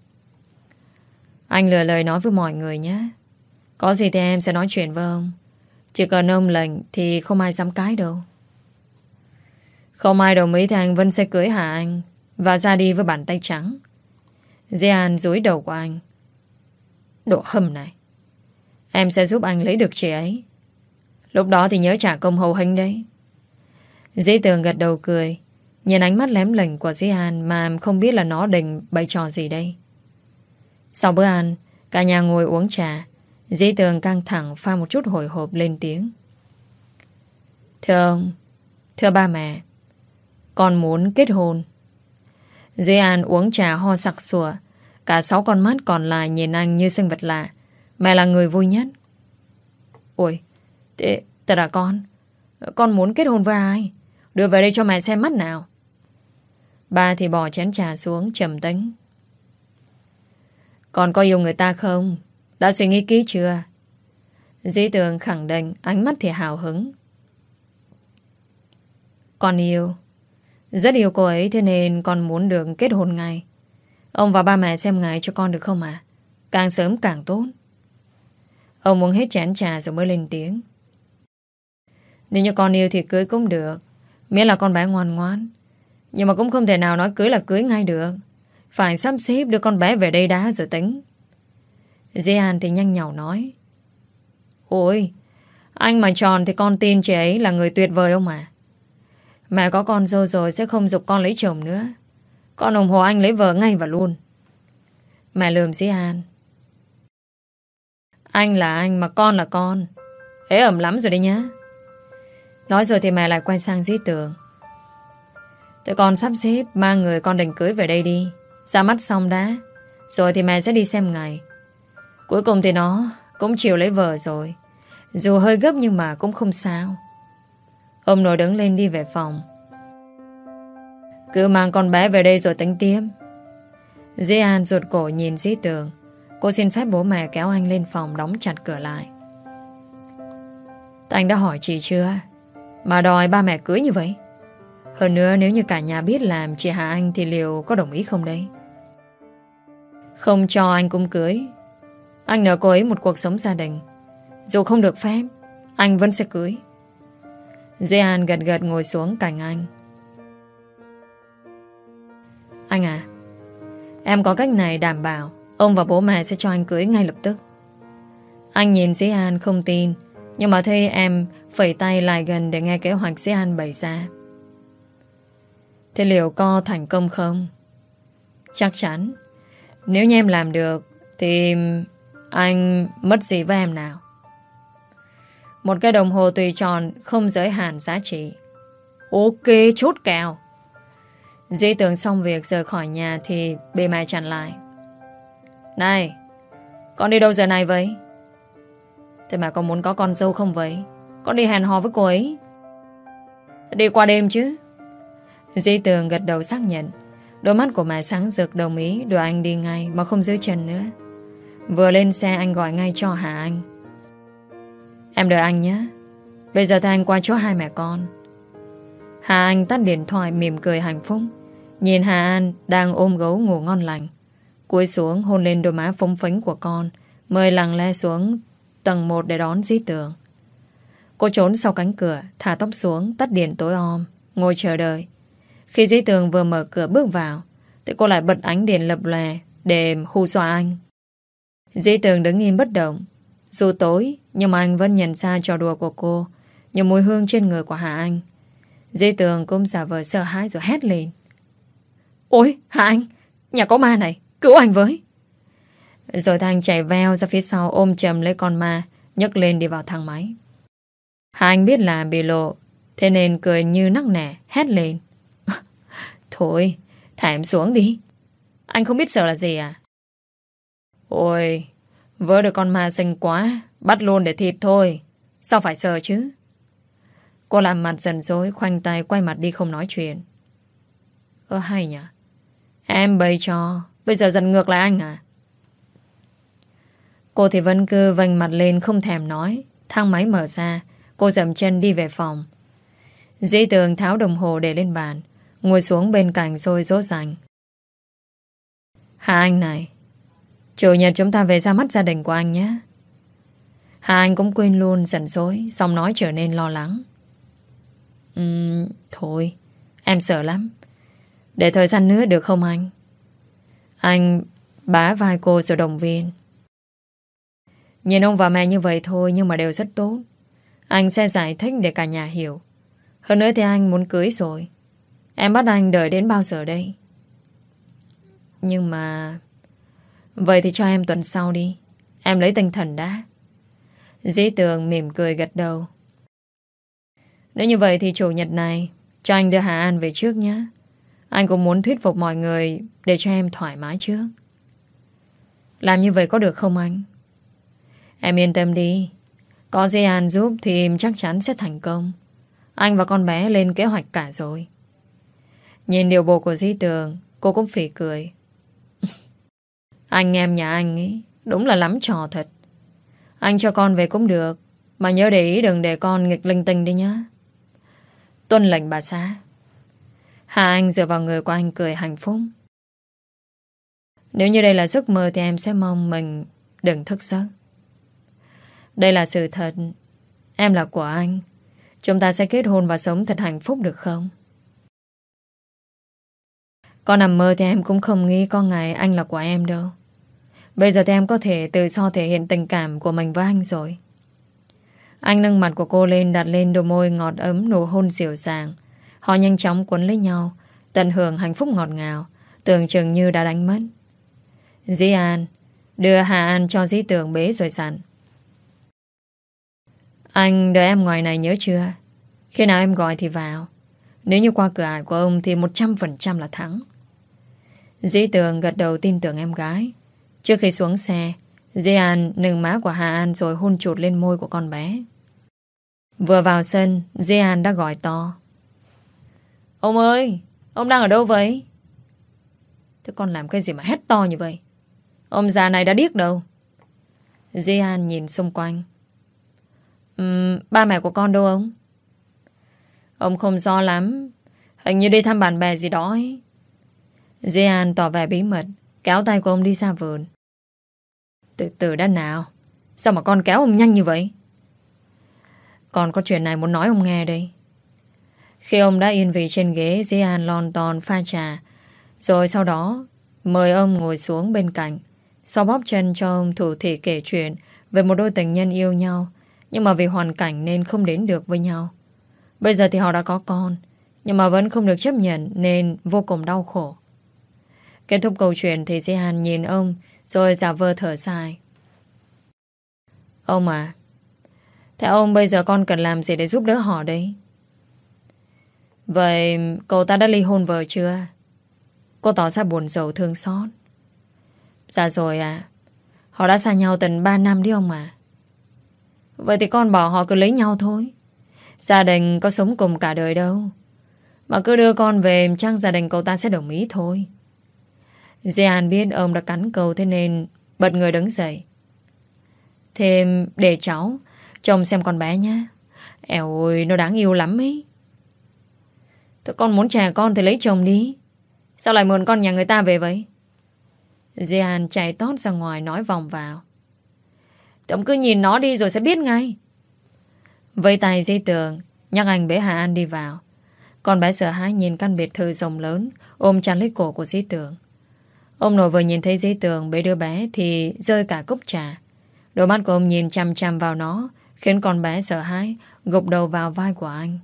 Anh lựa lời nói với mọi người nhé. Có gì thì em sẽ nói chuyện với ông. Chỉ cần ông lệnh thì không ai dám cãi đâu. Không ai đồng ý thì anh Vân sẽ cưới Hà Anh và ra đi với bàn tay trắng. Dĩ An dúi đầu của anh. Đồ hầm này. Em sẽ giúp anh lấy được chị ấy. Lúc đó thì nhớ trả công hậu hĩnh đấy. Dĩ Tường gật đầu cười, nhìn ánh mắt lém lỉnh của Dĩ An mà không biết là nó định bày trò gì đây. Sau bữa ăn, cả nhà ngồi uống trà. Dĩ Tường căng thẳng pha một chút hồi hộp lên tiếng. Thưa ông, thưa ba mẹ, con muốn kết hôn. Dĩ An uống trà ho sặc sụa. Cả sáu con mắt còn lại nhìn anh như sinh vật lạ. Mẹ là người vui nhất. Ôi, thế, thật là con Con muốn kết hôn với ai? Đưa về đây cho mẹ xem mắt nào. Ba thì bỏ chén trà xuống trầm tính. Còn có yêu người ta không? Đã suy nghĩ kỹ chưa? Dĩ Tường khẳng định, ánh mắt thì hào hứng. Con yêu. Rất yêu cô ấy, thế nên con muốn được kết hôn ngay. Ông và ba mẹ xem ngày cho con được không ạ? Càng sớm càng tốt. Ông muốn hết chén trà rồi mới lên tiếng. Nếu như con yêu thì cưới cũng được, miễn là con bé ngoan ngoãn. Nhưng mà cũng không thể nào nói cưới là cưới ngay được. Phải sắp xếp đưa con bé về đây đã rồi tính. Dĩ An thì nhanh nhảu nói. Ôi, anh mà tròn thì con tin chị ấy là người tuyệt vời ông mà. Mẹ có con dâu rồi sẽ không giục con lấy chồng nữa. Con ủng hộ anh lấy vợ ngay và luôn. Mẹ lườm Dĩ An. Anh là anh mà con là con. Ế ẩm lắm rồi đấy nhá. Nói rồi thì mẹ lại quay sang Dĩ Tường. Tụi con sắp xếp mang người con định cưới về đây đi. Ra mắt xong đã. Rồi thì mẹ sẽ đi xem ngày. Cuối cùng thì nó cũng chịu lấy vợ rồi. Dù hơi gấp nhưng mà cũng không sao. Ông nội đứng lên đi về phòng. Cứ mang con bé về đây rồi tính tiếp. Dĩ An ruột cổ nhìn Dĩ Tường. Cô xin phép bố mẹ kéo anh lên phòng, đóng chặt cửa lại. Anh đã hỏi chị chưa? Mà đòi ba mẹ cưới như vậy. Hơn nữa nếu như cả nhà biết làm chị Hà Anh thì liệu có đồng ý không đấy? Không cho anh cũng cưới. Anh nợ cô ấy một cuộc sống gia đình. Dù không được phép, anh vẫn sẽ cưới. Dĩ An gật gật ngồi xuống cạnh anh. Anh à, em có cách này đảm bảo ông và bố mẹ sẽ cho anh cưới ngay lập tức. Anh nhìn Dĩ An không tin, nhưng mà thấy em phẩy tay lại gần để nghe kế hoạch Dĩ An bày ra. Thế liệu có thành công không? Chắc chắn. Nếu như em làm được thì anh mất gì với em nào? Một cái đồng hồ tùy tròn không giới hạn giá trị. Ok, chốt kèo. Dĩ Tường xong việc rời khỏi nhà thì bị mẹ chặn lại. Này, con đi đâu giờ này vậy? Thế mà con muốn có con dâu không vậy? Con đi hẹn hò với cô ấy. Đi qua đêm chứ? Dĩ Tường gật đầu xác nhận. Đôi mắt của mẹ sáng rực đồng ý đưa anh đi ngay mà không giữ chân nữa. Vừa lên xe anh gọi ngay cho Hà Anh. Em đợi anh nhé. Bây giờ thì anh qua chỗ hai mẹ con. Hà Anh tắt điện thoại mỉm cười hạnh phúc. Nhìn Hà An đang ôm gấu ngủ ngon lành. Cúi xuống hôn lên đôi má phóng phánh của con, mời lặng lẽ xuống tầng một để đón Dĩ Tường. Cô trốn sau cánh cửa, thả tóc xuống, tắt điện tối om, ngồi chờ đợi. Khi Dĩ Tường vừa mở cửa bước vào thì cô lại bật ánh đèn lập lòe để hù dọa anh. Dĩ Tường đứng im bất động. Dù tối nhưng mà anh vẫn nhận ra trò đùa của cô, nhiều mùi hương trên người của Hà Anh. Dĩ Tường cũng giả vờ sợ hãi rồi hét lên. Ôi Hà Anh, nhà có ma này, cứu anh với. Rồi Thanh chạy veo ra phía sau ôm chầm lấy con ma, nhấc lên đi vào thang máy. Hà Anh biết là bị lộ, thế nên cười như nắc nẻ, hét lên. Thôi, thả em xuống đi. Anh không biết sợ là gì à? Ôi, vớ được con ma xinh quá, bắt luôn để thịt thôi. Sao phải sợ chứ? Cô làm mặt dần dối, khoanh tay quay mặt đi không nói chuyện. Ơ hay nhỉ? Em bày cho, bây giờ dần ngược lại anh à? Cô thì vẫn cứ vênh mặt lên không thèm nói. Thang máy mở ra, cô dậm chân đi về phòng. Dĩ Tường tháo đồng hồ để lên bàn, ngồi xuống bên cạnh rồi dỗ dành. Hà Anh này, chủ nhật chúng ta về ra mắt gia đình của anh nhé. Hà Anh cũng quên luôn giận dỗi, xong nói trở nên lo lắng. Ừm, thôi, em sợ lắm. Để thời gian nữa được không anh? Anh bá vai cô rồi động viên. Nhìn ông và mẹ như vậy thôi nhưng mà đều rất tốt. Anh sẽ giải thích để cả nhà hiểu. Hơn nữa thì anh muốn cưới rồi. Em bắt anh đợi đến bao giờ đây? Nhưng mà... Vậy thì cho em tuần sau đi. Em lấy tinh thần đã. Dĩ Tường mỉm cười gật đầu. Nếu như vậy thì chủ nhật này cho anh đưa Hà An về trước nhé. Anh cũng muốn thuyết phục mọi người để cho em thoải mái trước. Làm như vậy có được không anh? Em yên tâm đi. Có Dĩ An giúp thì chắc chắn sẽ thành công. Anh và con bé lên kế hoạch cả rồi. Nhìn điều bộ của Dĩ Tường, cô cũng phì cười. Anh em nhà anh ấy đúng là lắm trò thật. Anh cho con về cũng được, mà nhớ để ý đừng để con nghịch linh tinh đi nhá. Tuân lệnh bà xã. Hà Anh dựa vào người của anh cười hạnh phúc. Nếu như đây là giấc mơ thì em sẽ mong mình đừng thức giấc. Đây là sự thật. Em là của anh. Chúng ta sẽ kết hôn và sống thật hạnh phúc được không? Con nằm mơ thì em cũng không nghĩ có ngày anh là của em đâu. Bây giờ thì em có thể tự do thể hiện tình cảm của mình với anh rồi. Anh nâng mặt của cô lên, đặt lên đôi môi ngọt ấm, nụ hôn dịu dàng. Họ nhanh chóng quấn lấy nhau, tận hưởng hạnh phúc ngọt ngào, tưởng chừng như đã đánh mất. Dĩ An đưa Hà An cho Dĩ Tường bế rồi dặn. Anh đợi em ngoài này nhớ chưa? Khi nào em gọi thì vào. Nếu như qua cửa ải của ông thì một trăm phần trăm là thắng. Dĩ Tường gật đầu tin tưởng em gái. Trước khi xuống xe, Dĩ An nâng má của Hà An rồi hôn chụt lên môi của con bé. Vừa vào sân, Dĩ An đã gọi to. Ông ơi, ông đang ở đâu vậy? Thế con làm cái gì mà hét to như vậy? Ông già này đã điếc đâu. Dĩ An nhìn xung quanh. Uhm, ba mẹ của con đâu ông? Ông không rõ lắm. Hình như đi thăm bạn bè gì đó ấy. Dĩ An tỏ vẻ bí mật, kéo tay của ông đi ra vườn. Từ từ đã nào. Sao mà con kéo ông nhanh như vậy? Con có chuyện này muốn nói ông nghe đây. Khi ông đã yên vị trên ghế, Dĩ An lon ton pha trà, rồi sau đó mời ông ngồi xuống bên cạnh, xoa bóp chân cho ông thủ thỉ kể chuyện về một đôi tình nhân yêu nhau, nhưng mà vì hoàn cảnh nên không đến được với nhau. Bây giờ thì họ đã có con, nhưng mà vẫn không được chấp nhận nên vô cùng đau khổ. Kết thúc câu chuyện thì Dĩ An nhìn ông rồi giả vờ thở dài. Ông à, thế ông bây giờ con cần làm gì để giúp đỡ họ đấy? Vậy cậu ta đã ly hôn vợ chưa? Cô tỏ ra buồn rầu thương xót. Dạ rồi à. Họ đã xa nhau tận ba năm đi ông à. Vậy thì con bảo họ cứ lấy nhau thôi. Gia đình có sống cùng cả đời đâu. Mà cứ đưa con về chắc gia đình cậu ta sẽ đồng ý thôi. Dĩ An biết ông đã cắn câu, thế nên bật người đứng dậy. Thêm để cháu trông xem con bé nhá. Ẻo ôi, nó đáng yêu lắm ấy. Thế con muốn trẻ con thì lấy chồng đi. Sao lại mượn con nhà người ta về vậy? Dĩ An chạy tót ra ngoài nói vòng vào. Thì ông cứ nhìn nó đi rồi sẽ biết ngay. Với tay Dĩ Tường nhắc anh bế Hà An đi vào. Con bé sợ hãi nhìn căn biệt thự rộng lớn, ôm chặt lấy cổ của Dĩ Tường. Ông nội vừa nhìn thấy Dĩ Tường bế đứa bé thì rơi cả cốc trà. Đôi mắt của ông nhìn chằm chằm vào nó, khiến con bé sợ hãi gục đầu vào vai của anh.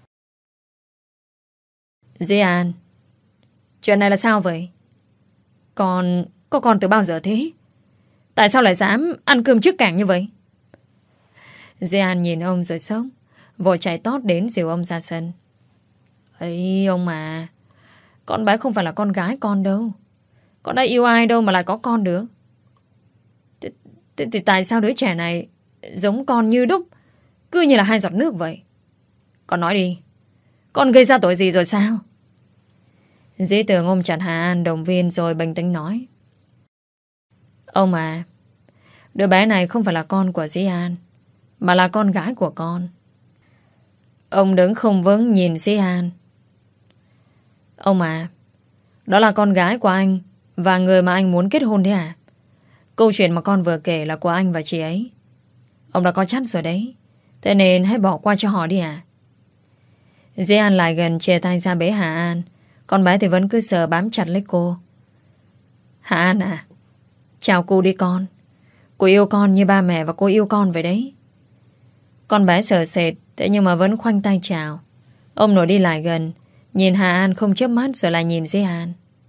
Dĩ An, chuyện này là sao vậy? Con, có con từ bao giờ thế? Tại sao lại dám ăn cơm trước cảng như vậy? Dĩ An nhìn ông rồi sốc, vội chạy tót đến dìu ông ra sân. Ấy ông mà, con bé không phải là con gái con đâu. Con đã yêu ai đâu mà lại có con được. Thì, thì, thì tại sao đứa trẻ này giống con như đúc, cứ như là hai giọt nước vậy? Con nói đi, con gây ra tội gì rồi sao? Dĩ Tường ôm chặt Hà An động viên rồi bình tĩnh nói. Ông à, đứa bé này không phải là con của Dĩ An, mà là con gái của con. Ông đứng không vững nhìn Dĩ An. Ông à, đó là con gái của anh và người mà anh muốn kết hôn đấy à? Câu chuyện mà con vừa kể là của anh và chị ấy. Ông đã có chắc rồi đấy. Thế nên hãy bỏ qua cho họ đi à? Dĩ An lại gần chia tay ra bế Hà An. Con bé thì vẫn cứ sờ bám chặt lấy cô. Hà An à, chào cô đi con. Cô yêu con như ba mẹ và cô yêu con vậy đấy. Con bé sợ sệt, thế nhưng mà vẫn khoanh tay chào. Ông nội đi lại gần, nhìn Hà An không chớp mắt rồi lại nhìn Dĩ An.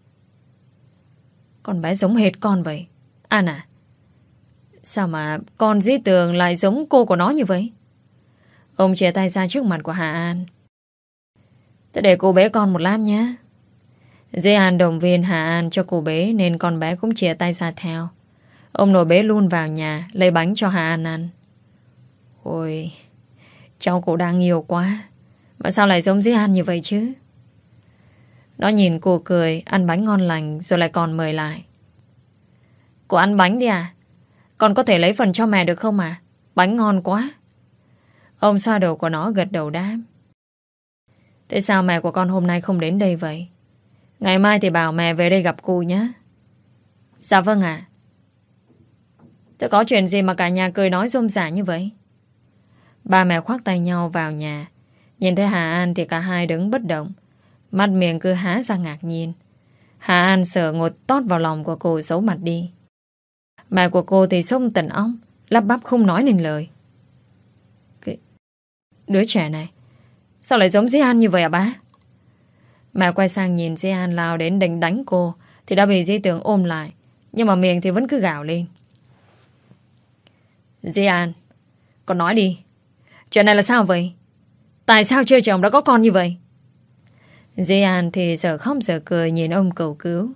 Con bé giống hệt con vậy. An à, sao mà con Dĩ Tường lại giống cô của nó như vậy? Ông chia tay ra trước mặt của Hà An. Thế để cô bế con một lát nhé. Dĩ An động viên Hà An cho cô bế, nên con bé cũng chia tay ra theo. Ông nội bế luôn vào nhà, lấy bánh cho Hà An ăn. Ôi, cháu cô đang yêu quá. Mà sao lại giống Dĩ An như vậy chứ? Nó nhìn cô cười, ăn bánh ngon lành rồi lại còn mời lại. Cô ăn bánh đi à? Con có thể lấy phần cho mẹ được không à? Bánh ngon quá. Ông xoa đầu của nó gật đầu đáp. Thế sao mẹ của con hôm nay không đến đây vậy? Ngày mai thì bảo mẹ về đây gặp cô nhé. Dạ vâng ạ. Thế có chuyện gì mà cả nhà cười nói rôm rả như vậy? Ba mẹ khoác tay nhau vào nhà. Nhìn thấy Hà An thì cả hai đứng bất động, mắt miệng cứ há ra ngạc nhiên. Hà An sợ ngột tót vào lòng của cô, giấu mặt đi. Mẹ của cô thì sông tận óc, lắp bắp không nói nên lời. Cái đứa trẻ này sao lại giống Dĩ An như vậy à bá? Mẹ quay sang nhìn Dĩ An lao đến định đánh cô thì đã bị Dĩ Tường ôm lại, nhưng mà miệng thì vẫn cứ gào lên. Dĩ An, con nói đi, chuyện này là sao vậy? Tại sao chưa chồng đã có con như vậy? Dĩ An thì giờ khóc giờ cười nhìn ông cầu cứu.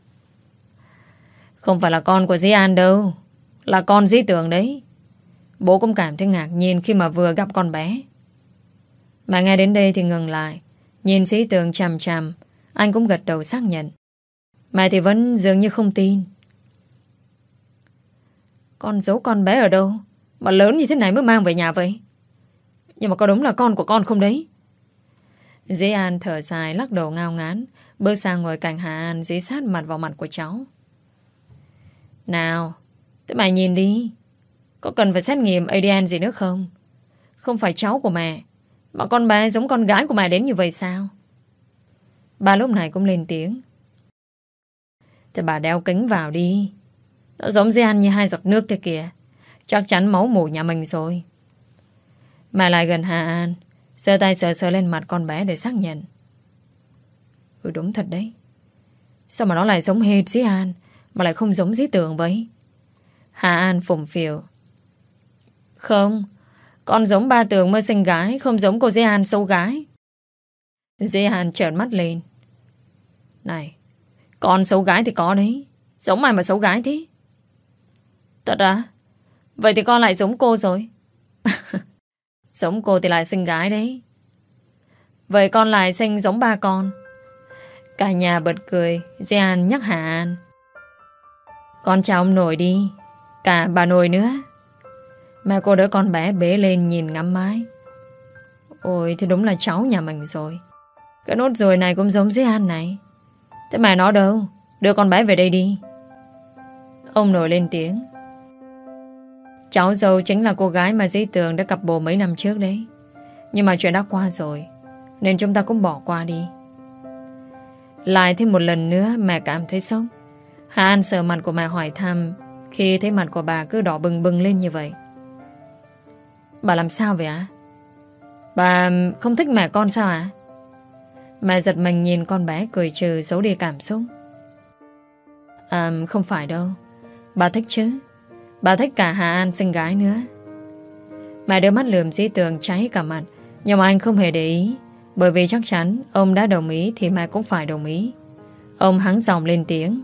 Không phải là con của Dĩ An đâu, là con Dĩ Tường đấy. Bố cũng cảm thấy ngạc nhiên khi mà vừa gặp con bé. Mà nghe đến đây thì ngừng lại, nhìn Dĩ Tường chằm chằm. Anh cũng gật đầu xác nhận. Mẹ thì vẫn dường như không tin. Con giấu con bé ở đâu mà lớn như thế này mới mang về nhà vậy? Nhưng mà có đúng là con của con không đấy? Dĩ An thở dài lắc đầu ngao ngán, bước sang ngồi cạnh Hà An, dí sát mặt vào mặt của cháu. Nào, thế mày nhìn đi, có cần phải xét nghiệm a đê en gì nữa không? Không phải cháu của mẹ, mà con bé giống con gái của mẹ đến như vậy sao? Bà lúc này cũng lên tiếng. Thế bà đeo kính vào đi, nó giống Dĩ An như hai giọt nước thế kìa. Chắc chắn máu mủ nhà mình rồi. Mẹ lại gần Hà An, giơ tay sờ sờ lên mặt con bé để xác nhận. Ừ đúng thật đấy. Sao mà nó lại giống hệt Dĩ An mà lại không giống Dĩ Tường vậy? Hà An phụng phịu. Không, con giống ba Tường mới xinh gái, không giống cô Dĩ An xấu gái. Dĩ An trợn mắt lên. Này, con xấu gái thì có đấy, giống ai mà xấu gái thế? Thật à? Vậy thì con lại giống cô rồi. Giống cô thì lại xinh gái đấy. Vậy con lại xinh giống ba con. Cả nhà bật cười. Dĩ An nhắc Hà An. Con chào ông nội đi, cả bà nội nữa. Mẹ cô đỡ con bé bế lên nhìn ngắm mái. Ôi thì đúng là cháu nhà mình rồi. Cái nốt ruồi này cũng giống Dĩ An này. Thế mẹ nó đâu? Đưa con bé về đây đi. Ông nội lên tiếng. Cháu dâu chính là cô gái mà Dĩ Tường đã cặp bồ mấy năm trước đấy. Nhưng mà chuyện đã qua rồi, nên chúng ta cũng bỏ qua đi. Lại thêm một lần nữa mẹ cảm thấy sốc. Hà An sờ mặt của mẹ hỏi thăm khi thấy mặt của bà cứ đỏ bừng bừng lên như vậy. Bà làm sao vậy ạ? Bà không thích mẹ con sao ạ? Mẹ giật mình nhìn con bé cười trừ giấu đi cảm xúc. À không phải đâu, bà thích chứ. Bà thích cả Hà An xinh gái nữa. Mẹ đưa mắt lườm Dĩ Tường cháy cả mặt. Nhưng mà anh không hề để ý, bởi vì chắc chắn ông đã đồng ý thì mẹ cũng phải đồng ý. Ông hắng giọng lên tiếng.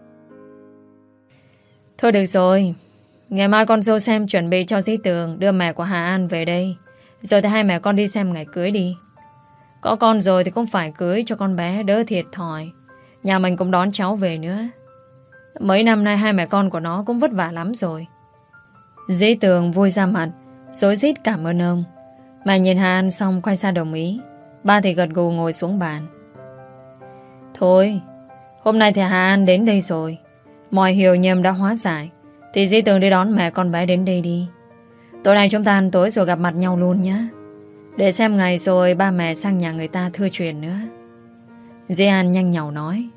Thôi được rồi, ngày mai con dâu xem chuẩn bị cho Dĩ Tường đưa mẹ của Hà An về đây, rồi thì hai mẹ con đi xem ngày cưới đi. Có con rồi thì cũng phải cưới cho con bé đỡ thiệt thòi. Nhà mình cũng đón cháu về nữa. Mấy năm nay hai mẹ con của nó cũng vất vả lắm rồi. Dĩ Tường vui ra mặt, rối rít cảm ơn ông. Mà nhìn Hà An xong quay ra đồng ý. Ba thì gật gù ngồi xuống bàn. Thôi, hôm nay thì Hà An đến đây rồi, mọi hiểu nhầm đã hóa giải, thì Dĩ Tường đi đón mẹ con bé đến đây đi. Tối nay chúng ta ăn tối rồi gặp mặt nhau luôn nhé, để xem ngày rồi ba mẹ sang nhà người ta thưa truyền nữa. Dĩ An nhanh nhảu nói.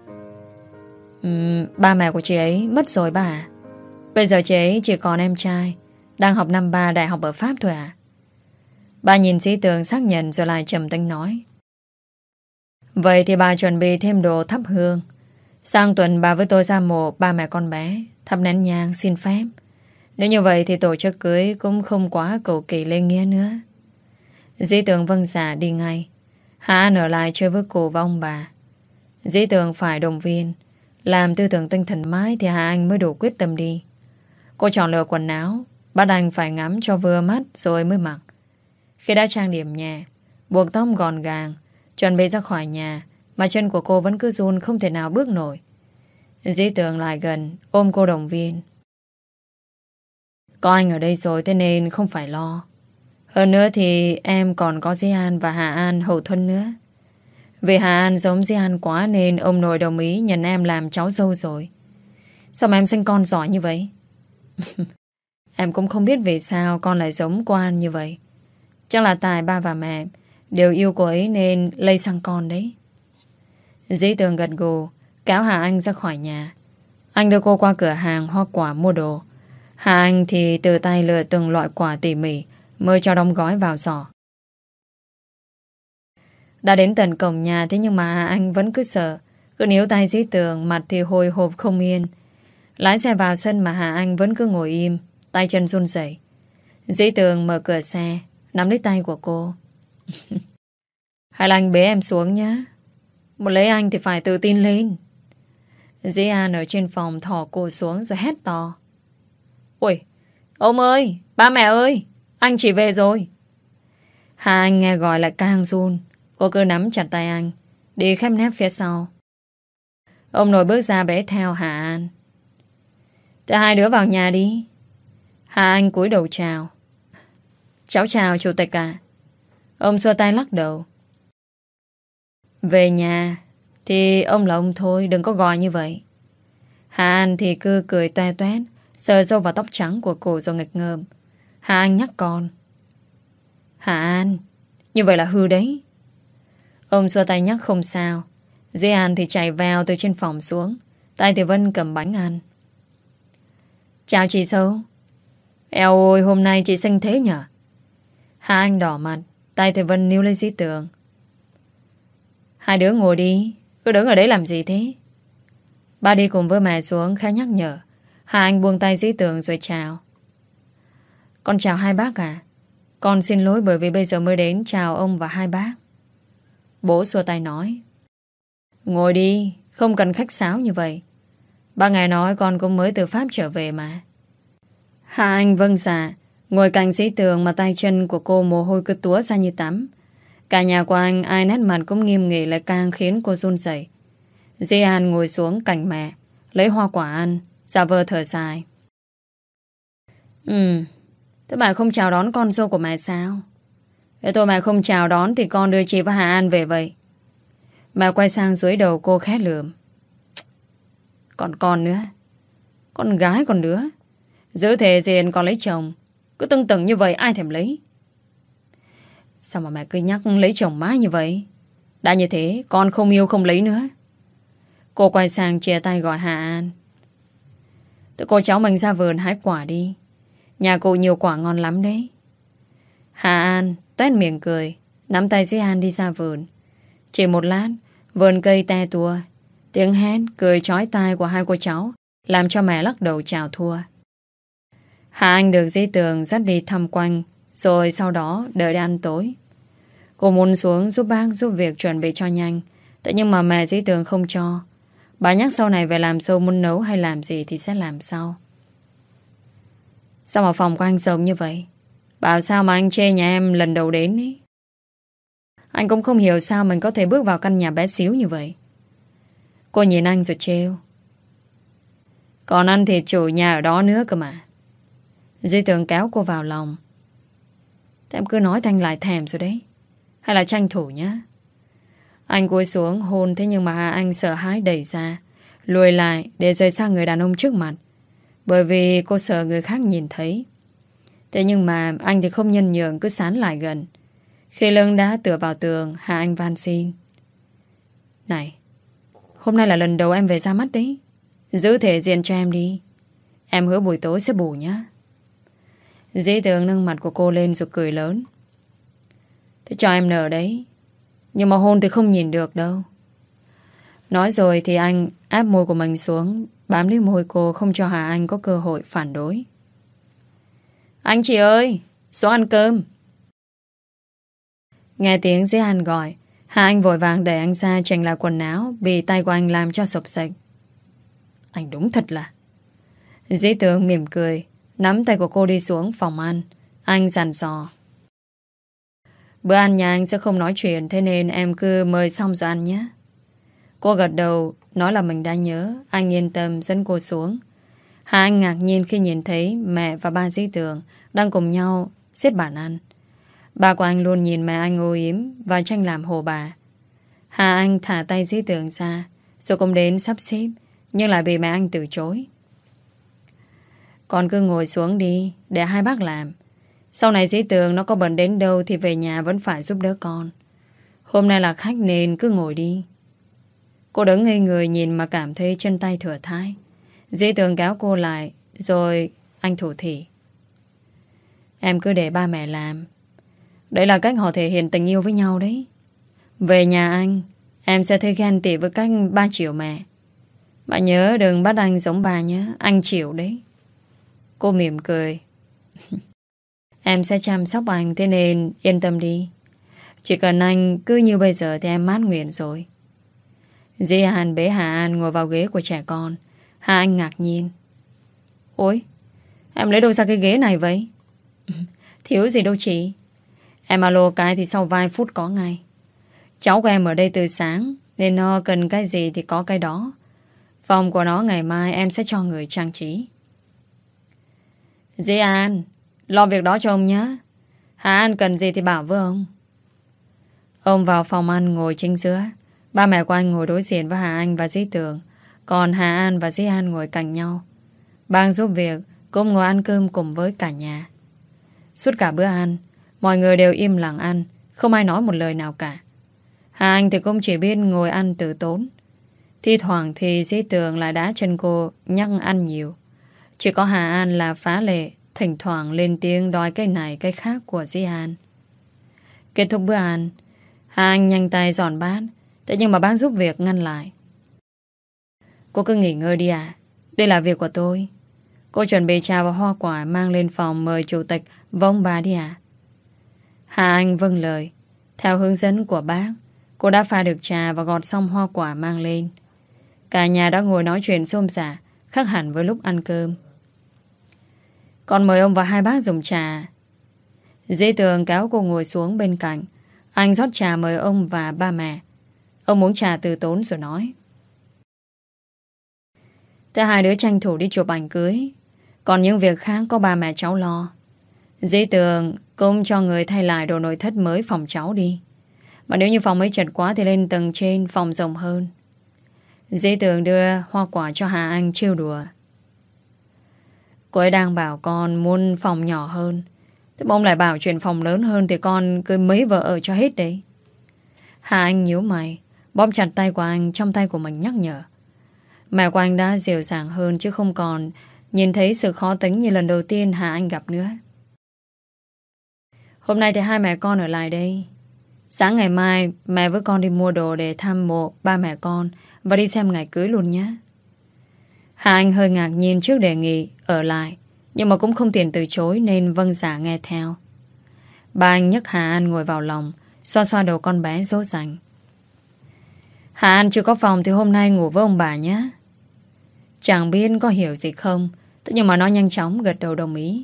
um, Ba mẹ của chị ấy mất rồi bà à? Bây giờ chị ấy chỉ còn em trai đang học năm ba đại học ở Pháp thôi à? Bà nhìn Dĩ Tường xác nhận rồi lại trầm tĩnh nói. Vậy thì bà chuẩn bị thêm đồ thắp hương. Sang tuần bà với tôi ra mộ ba mẹ con bé, thắp nén nhang xin phép. Nếu như vậy thì tổ chức cưới cũng không quá cầu kỳ lê nghĩa nữa. Dĩ Tường vâng dạ đi ngay. Hà An ở lại chơi với cô và ông bà. Dĩ Tường phải động viên, làm tư tưởng tinh thần mãi thì Hà Anh mới đủ quyết tâm đi. Cô chọn lựa quần áo, bắt anh phải ngắm cho vừa mắt rồi mới mặc. Khi đã trang điểm nhẹ, buộc tóc gọn gàng, chuẩn bị ra khỏi nhà, mà chân của cô vẫn cứ run không thể nào bước nổi. Dĩ Tường lại gần ôm cô động viên. Có anh ở đây rồi thế nên không phải lo. Hơn nữa thì em còn có Dĩ An và Hà An hậu thuẫn nữa. Vì Hà An giống Dĩ An quá nên ông nội đồng ý nhận em làm cháu dâu rồi. Sao mà em sinh con giỏi như vậy? Em cũng không biết vì sao con lại giống cô An như vậy. Chắc là tại ba và mẹ đều yêu cô ấy nên lây sang con đấy. Dĩ Tường gật gù kéo Hà Anh ra khỏi nhà. Anh đưa cô qua cửa hàng hoa quả mua đồ. Hà Anh thì từ tay lựa từng loại quả tỉ mỉ mới cho đóng gói vào giỏ. Đã đến tận cổng nhà thế nhưng mà Hà Anh vẫn cứ sợ. Cứ níu tay Dĩ Tường, mặt thì hồi hộp không yên. Lái xe vào sân mà Hà Anh vẫn cứ ngồi im, tay chân run rẩy. Dĩ Tường mở cửa xe, nắm lấy tay của cô. Hay là anh bế em xuống nhé. Một lấy anh thì phải tự tin lên. Dĩ An ở trên phòng thò cô xuống rồi hét to. Ôi, ông ơi, ba mẹ ơi, anh chỉ về rồi. Hà Anh nghe gọi lại càng run. Cô cứ nắm chặt tay anh, đi khép nép phía sau. Ông nội bước ra bế theo Hà An. Thế hai đứa vào nhà đi. Hà Anh cúi đầu chào. Cháu chào chủ tịch ạ. Ông xua tay lắc đầu. Về nhà thì ông là ông thôi, đừng có gọi như vậy. Hà An thì cứ cười toe toét, sờ sâu vào tóc trắng của cô rồi nghịch ngợm. Hà Anh nhắc con. Hà An, như vậy là hư đấy. Ông xua tay nhắc không sao. Dĩ An thì chạy vào từ trên phòng xuống, tay thì Vân cầm bánh ăn. Chào chị Sâu. Eo ôi, hôm nay chị xinh thế nhở? Hà Anh đỏ mặt, tay thì Vân níu lấy Dĩ Tường. Hai đứa ngồi đi, cứ đứng ở đấy làm gì thế? Ba đi cùng với mẹ xuống khá nhắc nhở. Hà Anh buông tay Dĩ Tường rồi chào. Con chào hai bác à? Con xin lỗi bởi vì bây giờ mới đến chào ông và hai bác. Bố xua tay nói. Ngồi đi, không cần khách sáo như vậy. Ba ngày nói con cũng mới từ Pháp trở về mà. Hà Anh vâng dạ, ngồi cạnh Dĩ Tường mà tay chân của cô mồ hôi cứ túa ra như tắm. Cả nhà của anh ai nét mặt cũng nghiêm nghị lại càng khiến cô run rẩy. Dĩ An ngồi xuống cạnh mẹ, lấy hoa quả ăn, giả vờ thở dài. Ừ, thế bà không chào đón con dâu của mẹ sao? Thế tôi mẹ không chào đón thì con đưa chị và Hà An về vậy. Mẹ quay sang dưới đầu cô khét lườm. Còn con nữa, con gái còn đứa, giữ thể diện còn lấy chồng, cứ tưng tửng như vậy ai thèm lấy. Sao mà mẹ cứ nhắc lấy chồng mãi như vậy? Đã như thế con không yêu không lấy nữa. Cô quay sang chia tay gọi Hà An. Tụi cô cháu mình ra vườn hái quả đi. Nhà cô nhiều quả ngon lắm đấy. Hà An toét miệng cười, nắm tay Dĩ An đi ra vườn. Chỉ một lát, vườn cây te tua. Tiếng hét cười chói tai của hai cô cháu làm cho mẹ lắc đầu chào thua. Hà Anh được Dĩ Tường dắt đi thăm quanh, rồi sau đó đợi đi ăn tối. Cô muốn xuống giúp bác giúp việc chuẩn bị cho nhanh. Thế nhưng mà mẹ Dĩ Tường không cho. Bà nhắc sau này về làm dâu muốn nấu hay làm gì thì sẽ làm sau. Sao mà phòng của anh rộng như vậy? Bảo sao mà anh chê nhà em lần đầu đến ý. Anh cũng không hiểu sao mình có thể bước vào căn nhà bé xíu như vậy. Cô nhìn anh rồi trêu. Còn ăn thịt chủ nhà ở đó nữa cơ mà. Dĩ Tường kéo cô vào lòng. Thế em cứ nói Thanh lại thèm rồi đấy. Hay là tranh thủ nhá. Anh cúi xuống hôn. Thế nhưng mà Hà Anh sợ hãi đẩy ra, lùi lại để rời xa người đàn ông trước mặt. Bởi vì cô sợ người khác nhìn thấy. Thế nhưng mà anh thì không nhân nhượng, cứ sán lại gần. Khi lưng đã tựa vào tường, Hà Anh van xin. Này, hôm nay là lần đầu em về ra mắt đấy. Giữ thể diện cho em đi. Em hứa buổi tối sẽ bù nhá. Dĩ Tường nâng mặt của cô lên rồi cười lớn. Thế cho em nở đấy. Nhưng mà hôn thì không nhìn được đâu. Nói rồi thì anh áp môi của mình xuống, bám lấy môi cô không cho Hà Anh có cơ hội phản đối. Anh chị ơi, xuống ăn cơm. Nghe tiếng Dĩ An gọi, Hà Anh vội vàng đẩy anh ra chỉnh lại quần áo vì tay của anh làm cho sộc sạch. Anh đúng thật là. Dĩ Tường mỉm cười, nắm tay của cô đi xuống phòng ăn. Anh dặn dò. Bữa ăn nhà anh sẽ không nói chuyện, thế nên em cứ mời xong rồi ăn nhé. Cô gật đầu, nói là mình đã nhớ. Anh yên tâm dẫn cô xuống. Hà Anh ngạc nhiên khi nhìn thấy mẹ và ba Dĩ Tường đang cùng nhau xếp bàn ăn. Ba của anh luôn nhìn mẹ anh âu yếm và tranh làm hồ bà. Hà Anh thả tay Dĩ Tường ra, rồi cũng đến sắp xếp, nhưng lại bị mẹ anh từ chối. Con cứ ngồi xuống đi, để hai bác làm. Sau này Dĩ Tường nó có bận đến đâu thì về nhà vẫn phải giúp đỡ con. Hôm nay là khách nên cứ ngồi đi. Cô đứng ngây người nhìn mà cảm thấy chân tay thừa thãi. Dĩ Tường kéo cô lại, rồi anh thủ thỉ. Em cứ để ba mẹ làm. Đấy là cách họ thể hiện tình yêu với nhau đấy. Về nhà anh, em sẽ thấy ghen tị với cách ba chiều mẹ. Mà nhớ đừng bắt anh giống bà nhé, anh chịu đấy. Cô mỉm cười. Em sẽ chăm sóc anh, thế nên yên tâm đi. Chỉ cần anh cứ như bây giờ thì em mát nguyện rồi. Dĩ An bế Hà An ngồi vào ghế của trẻ con. Hà Anh ngạc nhiên. Ôi, em lấy đâu ra cái ghế này vậy? Thiếu gì đâu chị. Em alo cái thì sau vài phút có ngay. Cháu của em ở đây từ sáng, nên nó cần cái gì thì có cái đó. Phòng của nó ngày mai em sẽ cho người trang trí. Dĩ An, lo việc đó cho ông nhé. Hà An cần gì thì bảo với ông. Ông vào phòng ăn ngồi chính giữa. Ba mẹ của anh ngồi đối diện với Hà Anh và Dĩ Tường. Còn Hà An và Dĩ An ngồi cạnh nhau. Bang giúp việc cũng ngồi ăn cơm cùng với cả nhà. Suốt cả bữa ăn, mọi người đều im lặng ăn, không ai nói một lời nào cả. Hà Anh thì cũng chỉ biết ngồi ăn từ tốn. Thi thoảng thì Dĩ Tường lại đá chân cô nhắc ăn nhiều. Chỉ có Hà An là phá lệ, thỉnh thoảng lên tiếng đòi cái này cái khác của Dĩ An. Kết thúc bữa ăn, Hà Anh nhanh tay dọn bát. Thế nhưng mà bác giúp việc ngăn lại. Cô cứ nghỉ ngơi đi à. Đây là việc của tôi. Cô chuẩn bị trà và hoa quả mang lên phòng mời chủ tịch và ông bà đi à. Hà Anh vâng lời. Theo hướng dẫn của bác, cô đã pha được trà và gọt xong hoa quả mang lên. Cả nhà đã ngồi nói chuyện xôm xả, khác hẳn với lúc ăn cơm. Còn mời ông và hai bác dùng trà. Dĩ Tường kéo cô ngồi xuống bên cạnh. Anh rót trà mời ông và ba mẹ. Ông uống trà từ tốn rồi nói. Thế hai đứa tranh thủ đi chụp ảnh cưới. Còn những việc khác có ba mẹ cháu lo. Dĩ Tường cũng cho người thay lại đồ nội thất mới phòng cháu đi. Mà nếu như phòng ấy chật quá thì lên tầng trên phòng rộng hơn. Dĩ Tường đưa hoa quả cho Hà Anh trêu đùa. Cô ấy đang bảo con muốn phòng nhỏ hơn. Thế mà ông lại bảo chuyện phòng lớn hơn thì con cưới mấy vợ ở cho hết đấy. Hà Anh nhíu mày, bóp chặt tay của anh trong tay của mình nhắc nhở. Mẹ của anh đã dịu dàng hơn chứ không còn nhìn thấy sự khó tính như lần đầu tiên Hà Anh gặp nữa. Hôm nay thì hai mẹ con ở lại đây. Sáng ngày mai mẹ với con đi mua đồ để thăm mộ ba mẹ con và đi xem ngày cưới luôn nhé. Hà Anh hơi ngạc nhiên trước đề nghị ở lại, nhưng mà cũng không tiện từ chối nên vâng dạ nghe theo. Ba anh nhấc Hà Anh ngồi vào lòng, xoa xoa đầu con bé dỗ dành. Hà Anh chưa có phòng thì hôm nay ngủ với ông bà nhé. Chẳng biết có hiểu gì không, thế nhưng mà nó nhanh chóng gật đầu đồng ý.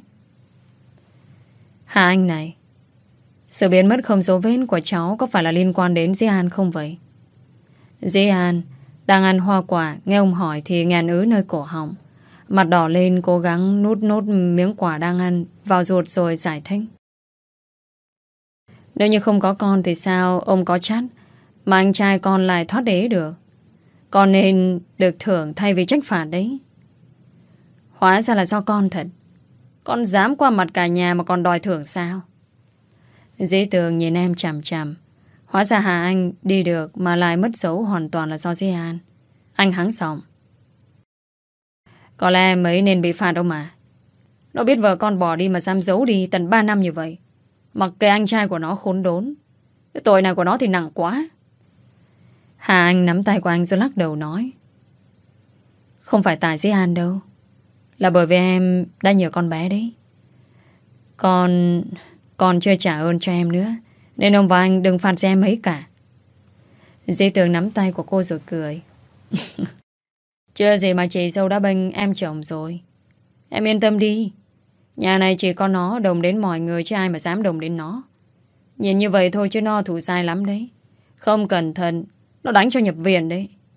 Hà Anh này, sự biến mất không dấu vết của cháu có phải là liên quan đến Dĩ An không vậy? Dĩ An đang ăn hoa quả, nghe ông hỏi thì nghẹn ứ nơi cổ họng. Mặt đỏ lên cố gắng nút nốt miếng quả đang ăn vào ruột rồi giải thích. Nếu như không có con thì sao ông có chắc mà anh trai con lại thoát đế được? Con nên được thưởng thay vì trách phạt đấy. Hóa ra là do con thật. Con dám qua mặt cả nhà mà còn đòi thưởng sao? Dĩ Tường nhìn em chằm chằm. Hóa ra Hà Anh đi được mà lại mất dấu hoàn toàn là do Dĩ An. Anh hắng giọng. Có lẽ em ấy nên bị phạt đâu mà. Nó biết vợ con bỏ đi mà dám giấu đi tận ba năm như vậy. Mặc kệ anh trai của nó khốn đốn. Cái tội này của nó thì nặng quá. Hà Anh nắm tay của anh rồi lắc đầu nói. Không phải tại Dĩ An đâu. Là bởi vì em đã nhờ con bé đấy. Con... Con chưa trả ơn cho em nữa. Nên ông và anh đừng phạt cho em ấy cả. Dĩ Tường nắm tay của cô rồi cười. Chưa gì mà chị dâu đã bênh em chồng rồi. Em yên tâm đi. Nhà này chỉ có nó đồng đến mọi người chứ ai mà dám đồng đến nó. Nhìn như vậy thôi chứ nó thủ sai lắm đấy. Không cẩn thận nó đánh cho nhập viện đấy.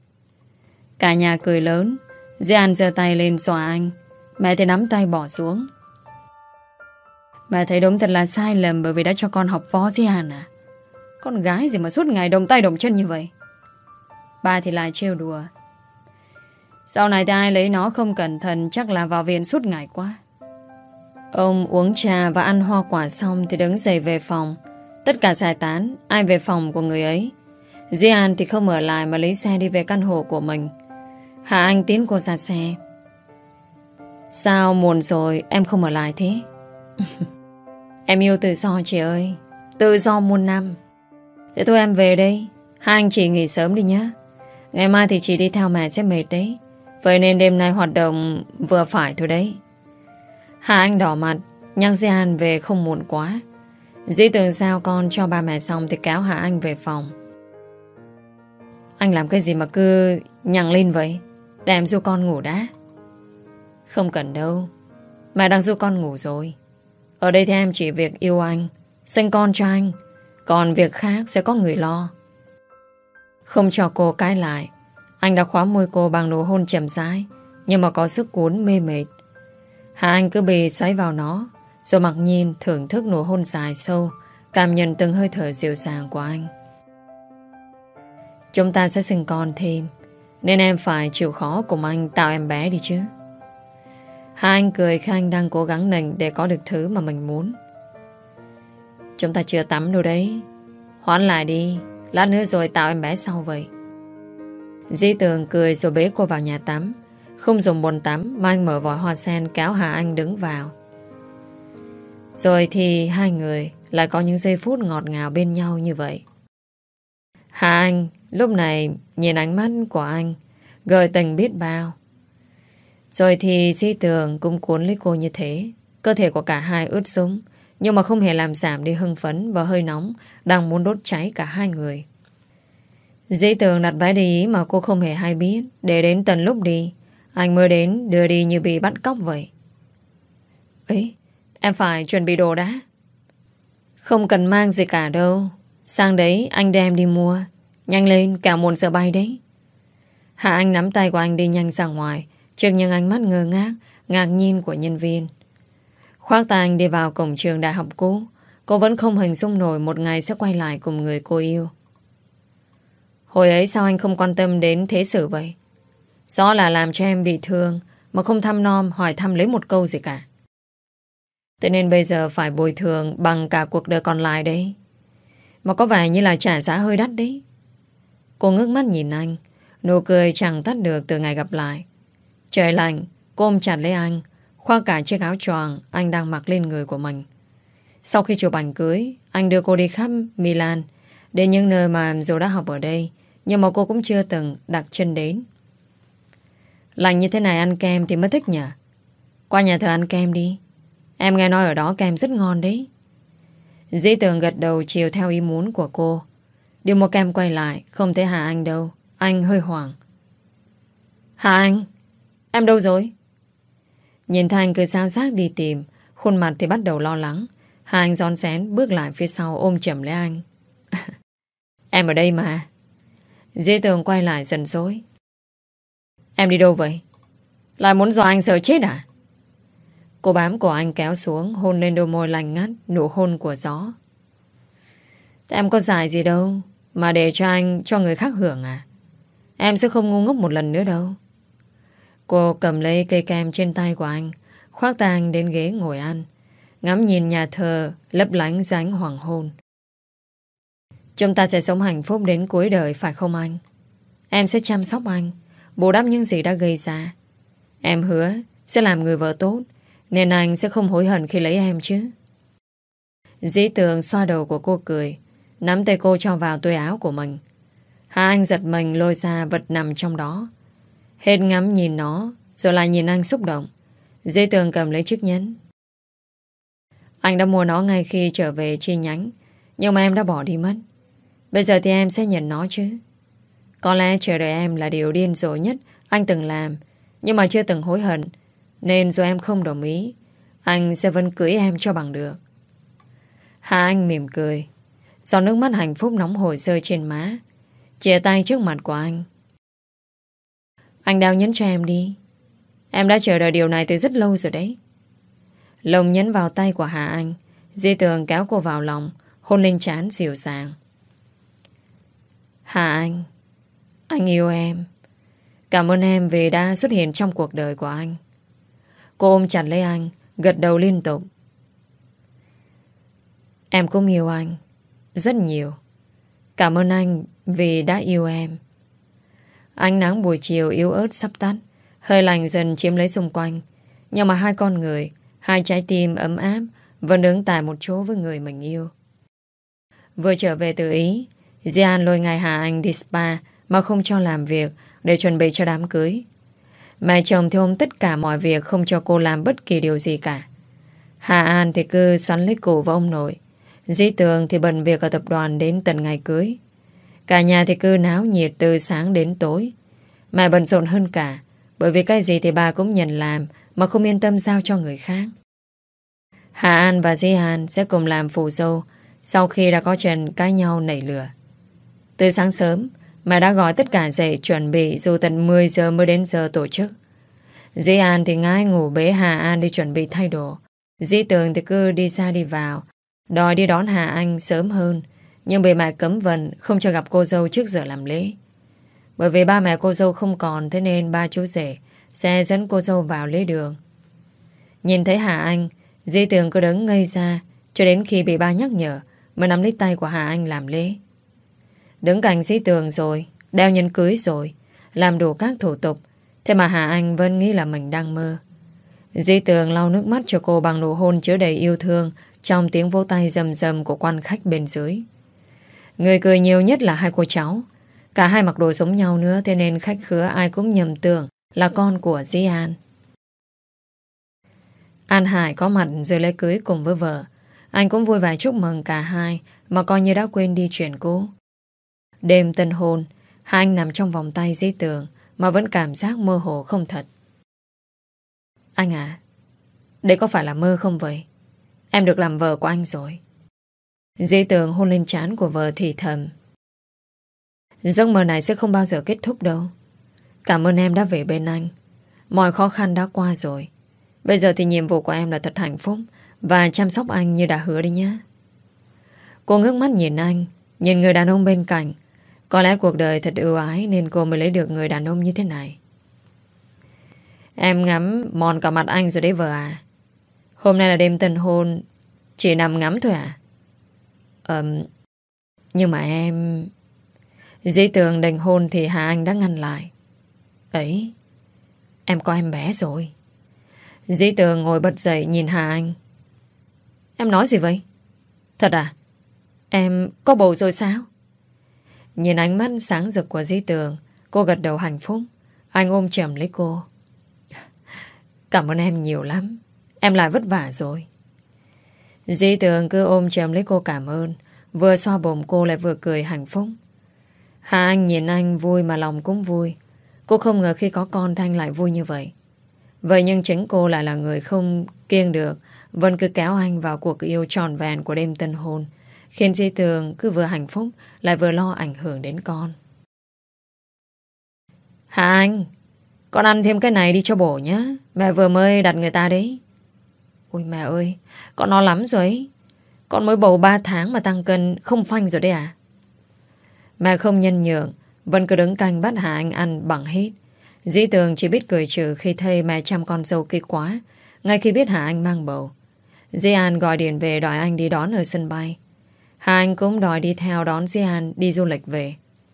Cả nhà cười lớn. Di An giơ tay lên xòa anh. Mẹ thì nắm tay bỏ xuống. Mẹ thấy đúng thật là sai lầm, bởi vì đã cho con học võ Di An à. Con gái gì mà suốt ngày đồng tay đồng chân như vậy. Ba thì lại trêu đùa. Sau này thì ai lấy nó không cẩn thận chắc là vào viện suốt ngày quá. Ông uống trà và ăn hoa quả xong thì đứng dậy về phòng. Tất cả giải tán, ai về phòng của người ấy. Di An thì không ở lại mà lấy xe đi về căn hộ của mình. Hà Anh tiến cô ra xe. Sao muộn rồi em không ở lại thế? Em yêu tự do chị ơi. Tự do muôn năm. Thế thôi em về đây. Hai anh chị nghỉ sớm đi nhé. Ngày mai thì chị đi theo mẹ sẽ mệt đấy. Vậy nên đêm nay hoạt động vừa phải thôi đấy. Hà Anh đỏ mặt, nhắc Di An về không muộn quá. Dĩ tưởng sao con cho ba mẹ xong thì kéo Hà Anh về phòng. Anh làm cái gì mà cứ nhằng lên vậy? Để em du con ngủ đã. Không cần đâu. Mẹ đang du con ngủ rồi. Ở đây thì em chỉ việc yêu anh, sinh con cho anh. Còn việc khác sẽ có người lo. Không cho cô cãi lại, anh đã khóa môi cô bằng nụ hôn chậm rãi, nhưng mà có sức cuốn mê mệt. Hà Anh cứ bị xoáy vào nó, rồi mặc nhìn thưởng thức nụ hôn dài sâu, cảm nhận từng hơi thở dịu dàng của anh. Chúng ta sẽ sinh con thêm, nên em phải chịu khó cùng anh tạo em bé đi chứ. Hà Anh cười khi anh đang cố gắng nành để có được thứ mà mình muốn. Chúng ta chưa tắm đâu đấy. Hoãn lại đi, lát nữa rồi tạo em bé sau vậy. Dĩ Tường cười rồi bế cô vào nhà tắm. Không dùng bồn tắm mà anh mở vòi hoa sen kéo Hà Anh đứng vào. Rồi thì hai người lại có những giây phút ngọt ngào bên nhau như vậy. Hà Anh lúc này nhìn ánh mắt của anh gợi tình biết bao. Rồi thì Dĩ Tường cũng cuốn lấy cô như thế. Cơ thể của cả hai ướt sũng, nhưng mà không hề làm giảm đi hưng phấn và hơi nóng đang muốn đốt cháy cả hai người. Dĩ Tường đặt vé đi mà cô không hề hay biết. Để đến tận lúc đi, anh mới đến đưa đi như bị bắt cóc vậy. Ấy, em phải chuẩn bị đồ đã. Không cần mang gì cả đâu. Sang đấy anh đem đi mua. Nhanh lên, cả muộn giờ bay đấy. Hạ Anh nắm tay của anh đi nhanh ra ngoài, trước những ánh mắt ngơ ngác, ngạc nhiên của nhân viên. Khoác tay anh đi vào cổng trường đại học cũ. Cô vẫn không hình dung nổi một ngày sẽ quay lại cùng người cô yêu. Hồi ấy sao anh không quan tâm đến thế sự vậy? Rõ là làm cho em bị thương mà không thăm nom hỏi thăm lấy một câu gì cả. Thế nên bây giờ phải bồi thường bằng cả cuộc đời còn lại đấy. Mà có vẻ như là trả giá hơi đắt đấy. Cô ngước mắt nhìn anh, nụ cười chẳng tắt được từ ngày gặp lại. Trời lạnh, cô ôm chặt lấy anh, khoác cả chiếc áo choàng anh đang mặc lên người của mình. Sau khi chụp ảnh cưới, anh đưa cô đi khắp Milan, đến những nơi mà dù đã học ở đây, nhưng mà cô cũng chưa từng đặt chân đến. Lạnh như thế này ăn kem thì mới thích nhỉ? Qua nhà thờ ăn kem đi. Em nghe nói ở đó kem rất ngon đấy. Dĩ Tường gật đầu chiều theo ý muốn của cô. Đi mua kem quay lại, không thấy Hà Anh đâu. Anh hơi hoảng. Hà Anh, em đâu rồi? Nhìn Thanh cứ sao xác đi tìm, khuôn mặt thì bắt đầu lo lắng. Hà Anh rón rén bước lại phía sau ôm chầm lấy anh. Em ở đây mà. Dĩ Tường quay lại dần dối. Em đi đâu vậy? Lại muốn dọa anh sợ chết à? Cô bám cổ anh kéo xuống, hôn lên đôi môi lành ngắt, nụ hôn của gió. Thế em có giải gì đâu mà để cho anh cho người khác hưởng à? Em sẽ không ngu ngốc một lần nữa đâu. Cô cầm lấy cây kem trên tay của anh, khoác tay anh đến ghế ngồi ăn, ngắm nhìn nhà thờ lấp lánh dưới ánh hoàng hôn. Chúng ta sẽ sống hạnh phúc đến cuối đời phải không anh? Em sẽ chăm sóc anh, bù đắp những gì đã gây ra. Em hứa sẽ làm người vợ tốt, nên anh sẽ không hối hận khi lấy em chứ. Dĩ Tường xoa đầu của cô cười, nắm tay cô cho vào túi áo của mình. Hà Anh giật mình lôi ra vật nằm trong đó. Hết ngắm nhìn nó, rồi lại nhìn anh xúc động. Dĩ Tường cầm lấy chiếc nhẫn. Anh đã mua nó ngay khi trở về chi nhánh, nhưng mà em đã bỏ đi mất. Bây giờ thì em sẽ nhận nó chứ. Có lẽ chờ đợi em là điều điên rồ nhất anh từng làm, nhưng mà chưa từng hối hận. Nên dù em không đồng ý, anh sẽ vẫn cưới em cho bằng được. Hà Anh mỉm cười, giọt nước mắt hạnh phúc nóng hổi rơi trên má, chia tay trước mặt của anh. Anh đao nhấn cho em đi. Em đã chờ đợi điều này từ rất lâu rồi đấy. Lồng nhấn vào tay của Hà Anh. Di Tường kéo cô vào lòng, hôn lên trán dịu dàng. Hà Anh, anh yêu em. Cảm ơn em vì đã xuất hiện trong cuộc đời của anh. Cô ôm chặt lấy anh, gật đầu liên tục. Em cũng yêu anh rất nhiều. Cảm ơn anh vì đã yêu em. Ánh nắng buổi chiều yếu ớt sắp tắt, hơi lạnh dần chiếm lấy xung quanh. Nhưng mà hai con người, hai trái tim ấm áp vẫn đứng tại một chỗ với người mình yêu. Vừa trở về từ Ý, Gian lôi ngay Hà Anh đi spa mà không cho làm việc để chuẩn bị cho đám cưới. Mẹ chồng thì ôm tất cả mọi việc, không cho cô làm bất kỳ điều gì cả. Hà An thì cứ xoắn lấy cổ với ông nội. Di Tường thì bận việc ở tập đoàn đến tận ngày cưới. Cả nhà thì cứ náo nhiệt từ sáng đến tối. Mẹ bận rộn hơn cả, bởi vì cái gì thì bà cũng nhận làm mà không yên tâm giao cho người khác. Hà An và Di An sẽ cùng làm phù dâu sau khi đã có trận cãi nhau nảy lửa. Từ sáng sớm, mẹ đã gọi tất cả dậy chuẩn bị dù tận mười giờ mới đến giờ tổ chức. Di An thì ngái ngủ bế Hà An đi chuẩn bị thay đồ. Di Tường thì cứ đi ra đi vào, đòi đi đón Hà Anh sớm hơn, nhưng bị mẹ cấm vận không cho gặp cô dâu trước giờ làm lễ. Bởi vì ba mẹ cô dâu không còn, thế nên ba chú rể sẽ dẫn cô dâu vào lễ đường. Nhìn thấy Hà Anh, Di Tường cứ đứng ngây ra cho đến khi bị ba nhắc nhở mới nắm lấy tay của Hà Anh làm lễ. Đứng cạnh Di Tường rồi, đeo nhẫn cưới rồi, làm đủ các thủ tục, thế mà Hà Anh vẫn nghĩ là mình đang mơ. Di Tường lau nước mắt cho cô bằng nụ hôn chứa đầy yêu thương trong tiếng vỗ tay rầm rầm của quan khách bên dưới. Người cười nhiều nhất là hai cô cháu. Cả hai mặc đồ giống nhau nữa, thế nên khách khứa ai cũng nhầm tưởng là con của Di An. An Hải có mặt dự lễ cưới cùng với vợ. Anh cũng vui vẻ chúc mừng cả hai mà coi như đã quên đi chuyện cũ. Đêm tân hôn, hai anh nằm trong vòng tay Di Tường mà vẫn cảm giác mơ hồ không thật. Anh à, đây có phải là mơ không vậy? Em được làm vợ của anh rồi. Di Tường hôn lên trán của vợ thì thầm. Giấc mơ này sẽ không bao giờ kết thúc đâu. Cảm ơn em đã về bên anh. Mọi khó khăn đã qua rồi. Bây giờ thì nhiệm vụ của em là thật hạnh phúc và chăm sóc anh như đã hứa đi nhé. Cô ngước mắt nhìn anh, nhìn người đàn ông bên cạnh. Có lẽ cuộc đời thật ưu ái nên cô mới lấy được người đàn ông như thế này. Em ngắm mòn cả mặt anh rồi đấy vợ à. Hôm nay là đêm tân hôn, chỉ nằm ngắm thôi à? Ờm Nhưng mà em... Di Tường định hôn thì Hà Anh đã ngăn lại. Ấy, em có em bé rồi. Di Tường ngồi bật dậy nhìn Hà Anh. Em nói gì vậy? Thật à? Em có bầu rồi sao? Nhìn ánh mắt sáng rực của Di Tường, cô gật đầu hạnh phúc. Anh ôm chầm lấy cô. Cảm ơn em nhiều lắm. Em lại vất vả rồi. Di Tường cứ ôm chầm lấy cô cảm ơn, vừa xoa bụng cô lại vừa cười hạnh phúc. Hà Anh nhìn anh vui mà lòng cũng vui. Cô không ngờ khi có con Thanh lại vui như vậy. Vậy nhưng chính cô lại là người không kiêng được, vẫn cứ kéo anh vào cuộc yêu tròn vẹn của đêm tân hôn, khiến Di Tường cứ vừa hạnh phúc lại vừa lo ảnh hưởng đến con. Hà Anh, con ăn thêm cái này đi cho bổ nhé. Mẹ vừa mới đặt người ta đấy. Ôi mẹ ơi, con no lắm rồi ấy. Con mới bầu ba tháng mà tăng cân không phanh rồi đấy à? Mẹ không nhân nhượng, vẫn cứ đứng canh bắt Hà Anh ăn bằng hết. Dĩ Tường chỉ biết cười trừ khi thấy mẹ chăm con dâu kỳ quá, ngay khi biết Hà Anh mang bầu. Di An gọi điện về đòi anh đi đón ở sân bay. Hà Anh cũng đòi đi theo đón Di An đi du lịch về.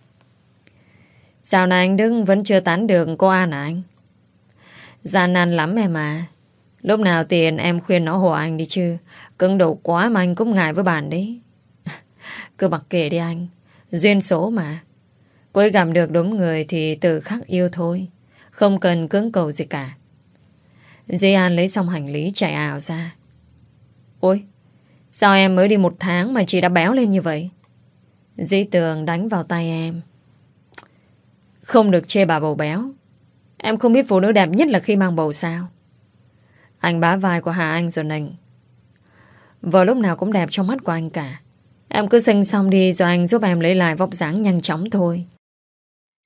Sao này anh Đức vẫn chưa tán được cô An à anh? Gian nan lắm em à. Lúc nào tiền em khuyên nó hộ anh đi chứ. Cứng đầu quá mà anh cũng ngại với bạn đấy. Cứ mặc kệ đi anh. Duyên số mà. Cô ấy gặp được đúng người thì tự khắc yêu thôi. Không cần cưỡng cầu gì cả. Di An lấy xong hành lý chạy ảo ra. Ôi, sao em mới đi một tháng mà chị đã béo lên như vậy? Dĩ Tường đánh vào tay em. Không được chê bà bầu béo. Em không biết phụ nữ đẹp nhất là khi mang bầu sao? Anh bá vai của Hà Anh rồi nành. Vợ lúc nào cũng đẹp trong mắt của anh cả. Em cứ sinh xong đi rồi anh giúp em lấy lại vóc dáng nhanh chóng thôi.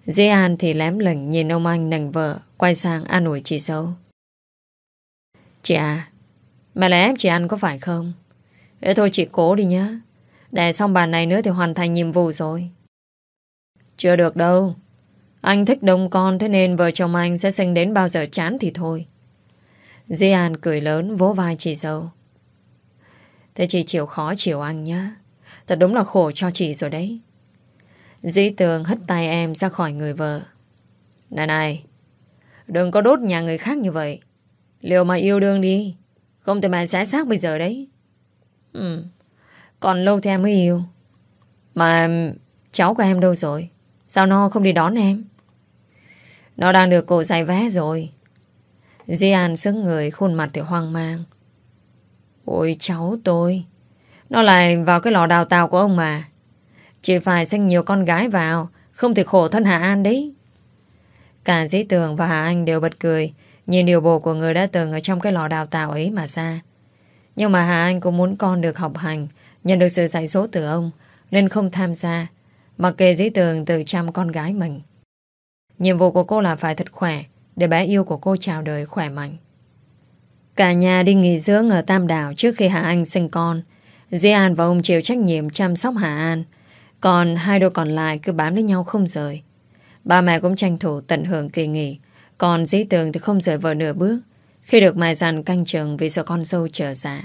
Dĩ An thì lém lỉnh nhìn ông anh nâng vợ, quay sang an ủi chị dâu. Chị à, mẹ lại ép chị ăn có phải không? Thế thôi chị cố đi nhá. Để xong bàn này nữa thì hoàn thành nhiệm vụ rồi. Chưa được đâu. Anh thích đông con, thế nên vợ chồng anh sẽ sinh đến bao giờ chán thì thôi. Dĩ An cười lớn vỗ vai chị dâu. Thế chị chịu khó chịu anh nhá. Thật đúng là khổ cho chị rồi đấy. Dĩ Tường hất tay em ra khỏi người vợ. Này này, đừng có đốt nhà người khác như vậy. Liệu mà yêu đương đi, không thì mẹ xé xác bây giờ đấy. Ừ, còn lâu thì em mới yêu. Mà cháu của em đâu rồi? Sao nó không đi đón em? Nó đang được cô giày vé rồi. Di An sững người, khuôn mặt thì hoang mang. Ôi cháu tôi, nó lại vào cái lò đào tạo của ông mà. Chỉ phải sinh nhiều con gái vào, không thì khổ thân Hà An đấy. Cả Dĩ Tường và Hà Anh đều bật cười, nhìn điều bộ của người đã từng ở trong cái lò đào tạo ấy mà xa. Nhưng mà Hà Anh cũng muốn con được học hành, nhận được sự dạy dỗ từ ông, nên không tham gia, mặc kệ Dĩ Tường từ chăm con gái mình. Nhiệm vụ của cô là phải thật khỏe, để bé yêu của cô chào đời khỏe mạnh. Cả nhà đi nghỉ dưỡng ở Tam Đảo trước khi Hà Anh sinh con. Dĩ An và ông chịu trách nhiệm chăm sóc Hà An, còn hai đứa còn lại cứ bám lấy nhau không rời. Ba mẹ cũng tranh thủ tận hưởng kỳ nghỉ, còn Dĩ Tường thì không rời vợ nửa bước khi được mẹ dặn canh chừng vì sợ con dâu trở dạ.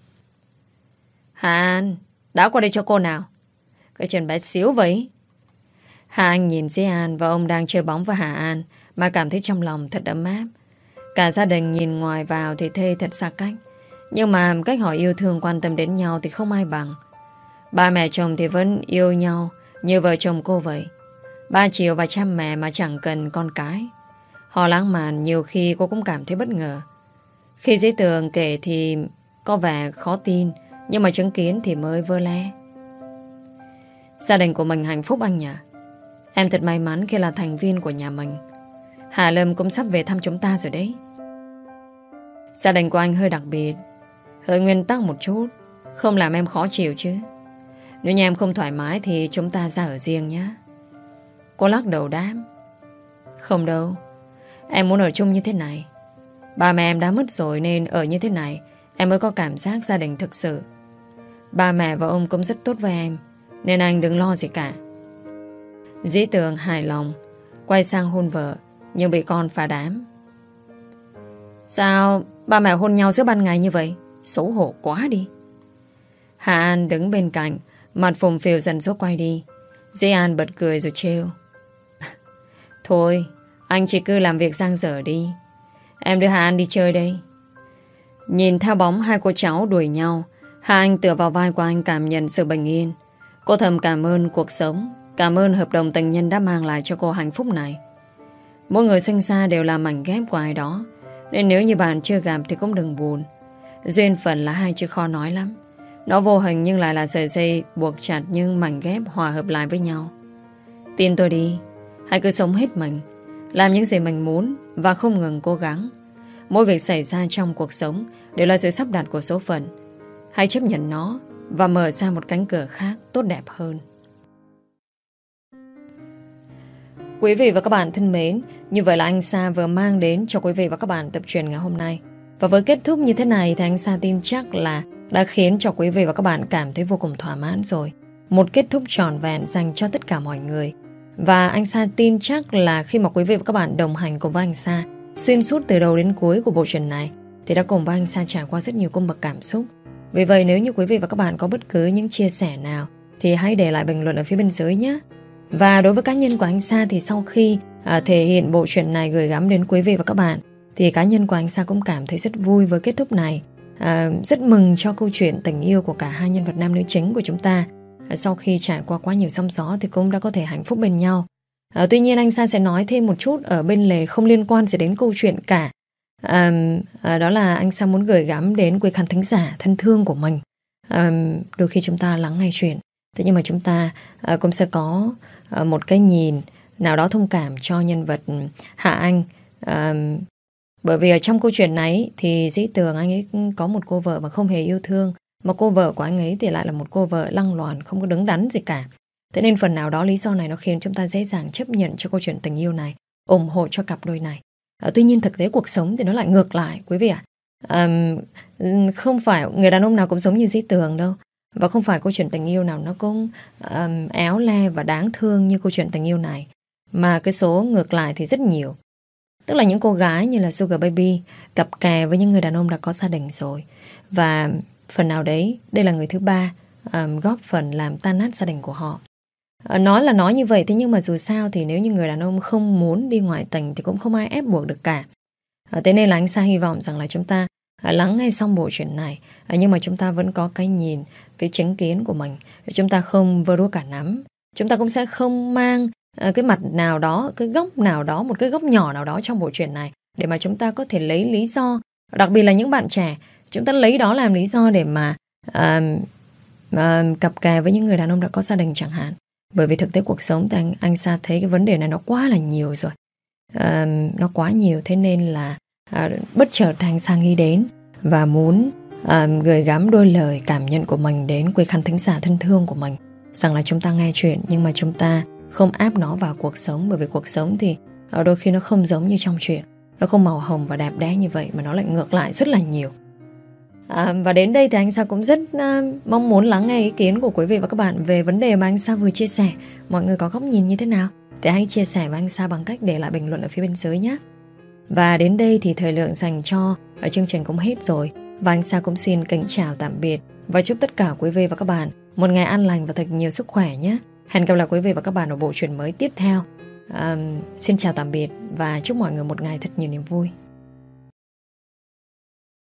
Hà An, đáo qua đây cho cô nào. Cái chân bé xíu vậy. Hà Anh nhìn Dĩ An và ông đang chơi bóng với Hà An mà cảm thấy trong lòng thật ấm áp. Cả gia đình nhìn ngoài vào thì thê thật xa cách, nhưng mà cách họ yêu thương quan tâm đến nhau thì không ai bằng. Ba mẹ chồng thì vẫn yêu nhau như vợ chồng cô vậy. Ba chiều và chăm mẹ mà chẳng cần con cái. Họ lãng mạn nhiều khi cô cũng cảm thấy bất ngờ. Khi Dĩ Tường kể thì có vẻ khó tin, nhưng mà chứng kiến thì mới vơ le. Gia đình của mình hạnh phúc anh nhỉ. Em thật may mắn khi là thành viên của nhà mình. Hà Lâm cũng sắp về thăm chúng ta rồi đấy. Gia đình của anh hơi đặc biệt, hơi nguyên tắc một chút, không làm em khó chịu chứ. Nếu như em không thoải mái thì chúng ta ra ở riêng nhé. Cô lắc đầu đáp. Không đâu, em muốn ở chung như thế này. Ba mẹ em đã mất rồi nên ở như thế này em mới có cảm giác gia đình thực sự. Ba mẹ và ông cũng rất tốt với em, nên anh đừng lo gì cả. Dĩ Tường hài lòng, quay sang hôn vợ, nhưng bị con phá đám. Sao ba mẹ hôn nhau giữa ban ngày như vậy? Xấu hổ quá đi. Hà An đứng bên cạnh, mặt phùng phìu dần số quay đi. Dĩ An bật cười rồi trêu. Thôi, anh chỉ cứ làm việc giang dở đi. Em đưa Hà An đi chơi đây. Nhìn theo bóng hai cô cháu đuổi nhau, Hà Anh tựa vào vai của anh cảm nhận sự bình yên. Cô thầm cảm ơn cuộc sống, cảm ơn hợp đồng tình nhân đã mang lại cho cô hạnh phúc này. Mỗi người sinh ra đều là mảnh ghép của ai đó, nên nếu như bạn chưa gặp thì cũng đừng buồn. Duyên phận là hai chữ khó nói lắm. Nó vô hình nhưng lại là sợi dây buộc chặt nhưng mảnh ghép hòa hợp lại với nhau. Tin tôi đi, hãy cứ sống hết mình, làm những gì mình muốn và không ngừng cố gắng. Mỗi việc xảy ra trong cuộc sống đều là sự sắp đặt của số phận. Hãy chấp nhận nó và mở ra một cánh cửa khác tốt đẹp hơn. Quý vị và các bạn thân mến, như vậy là anh Sa vừa mang đến cho quý vị và các bạn tập truyện ngày hôm nay. Và với kết thúc như thế này thì anh Sa tin chắc là đã khiến cho quý vị và các bạn cảm thấy vô cùng thỏa mãn rồi. Một kết thúc trọn vẹn dành cho tất cả mọi người. Và anh Sa tin chắc là khi mà quý vị và các bạn đồng hành cùng với anh Sa xuyên suốt từ đầu đến cuối của bộ truyện này thì đã cùng với anh Sa trải qua rất nhiều cung bậc cảm xúc. Vì vậy nếu như quý vị và các bạn có bất cứ những chia sẻ nào thì hãy để lại bình luận ở phía bên dưới nhé. Và đối với cá nhân của anh Sa thì sau khi à, thể hiện bộ truyện này gửi gắm đến quý vị và các bạn thì cá nhân của anh Sa cũng cảm thấy rất vui với kết thúc này. à, Rất mừng cho câu chuyện tình yêu của cả hai nhân vật nam nữ chính của chúng ta. à, Sau khi trải qua quá nhiều sóng gió thì cũng đã có thể hạnh phúc bên nhau. à, Tuy nhiên anh Sa sẽ nói thêm một chút ở bên lề không liên quan gì đến câu chuyện cả. à, à, Đó là anh Sa muốn gửi gắm đến quý khán thính giả thân thương của mình. à, Đôi khi chúng ta lắng nghe chuyện, thế nhưng mà chúng ta à, cũng sẽ có à, một cái nhìn nào đó thông cảm cho nhân vật Hạ Anh. à, Bởi vì ở trong câu chuyện này thì Dĩ Tường anh ấy có một cô vợ mà không hề yêu thương, mà cô vợ của anh ấy thì lại là một cô vợ lăng loàn, không có đứng đắn gì cả. Thế nên phần nào đó lý do này nó khiến chúng ta dễ dàng chấp nhận cho câu chuyện tình yêu này, ủng hộ cho cặp đôi này. À, tuy nhiên thực tế cuộc sống thì nó lại ngược lại quý vị ạ. À, không phải người đàn ông nào cũng giống như Dĩ Tường đâu. Và không phải câu chuyện tình yêu nào nó cũng um, éo le và đáng thương như câu chuyện tình yêu này. Mà cái số ngược lại thì rất nhiều. Tức là những cô gái như là Sugar Baby cặp kè với những người đàn ông đã có gia đình rồi. Và phần nào đấy, đây là người thứ ba um, góp phần làm tan nát gia đình của họ. À, nói là nói như vậy, thế nhưng mà dù sao thì nếu như người đàn ông không muốn đi ngoại tình thì cũng không ai ép buộc được cả. À, thế nên là anh Sa hy vọng rằng là chúng ta à, lắng nghe xong bộ chuyện này, à, nhưng mà chúng ta vẫn có cái nhìn, cái chứng kiến của mình. Chúng ta không vơ đũa cả nắm. Chúng ta cũng sẽ không mang à, cái mặt nào đó, cái góc nào đó, một cái góc nhỏ nào đó trong bộ chuyện này để mà chúng ta có thể lấy lý do. Đặc biệt là những bạn trẻ, chúng ta lấy đó làm lý do để mà à, à, cặp kè với những người đàn ông đã có gia đình chẳng hạn. Bởi vì thực tế cuộc sống thì anh, anh Sa thấy cái vấn đề này nó quá là nhiều rồi. À, nó quá nhiều, thế nên là à, bất chợt anh Sa nghĩ đến và muốn à, gửi gắm đôi lời cảm nhận của mình đến quý khán thính giả thân thương của mình, rằng là chúng ta nghe chuyện nhưng mà chúng ta không áp nó vào cuộc sống. Bởi vì cuộc sống thì à, đôi khi nó không giống như trong chuyện, nó không màu hồng và đẹp đẽ như vậy, mà nó lại ngược lại rất là nhiều. À, và đến đây thì anh Sa cũng rất uh, mong muốn lắng nghe ý kiến của quý vị và các bạn về vấn đề mà anh Sa vừa chia sẻ. Mọi người có góc nhìn như thế nào thì hãy chia sẻ với anh Sa bằng cách để lại bình luận ở phía bên dưới nhé. Và đến đây thì thời lượng dành cho ở chương trình cũng hết rồi. Và anh Sa cũng xin kính chào tạm biệt và chúc tất cả quý vị và các bạn một ngày an lành và thật nhiều sức khỏe nhé. Hẹn gặp lại quý vị và các bạn ở bộ truyện mới tiếp theo. à, Xin chào tạm biệt và chúc mọi người một ngày thật nhiều niềm vui.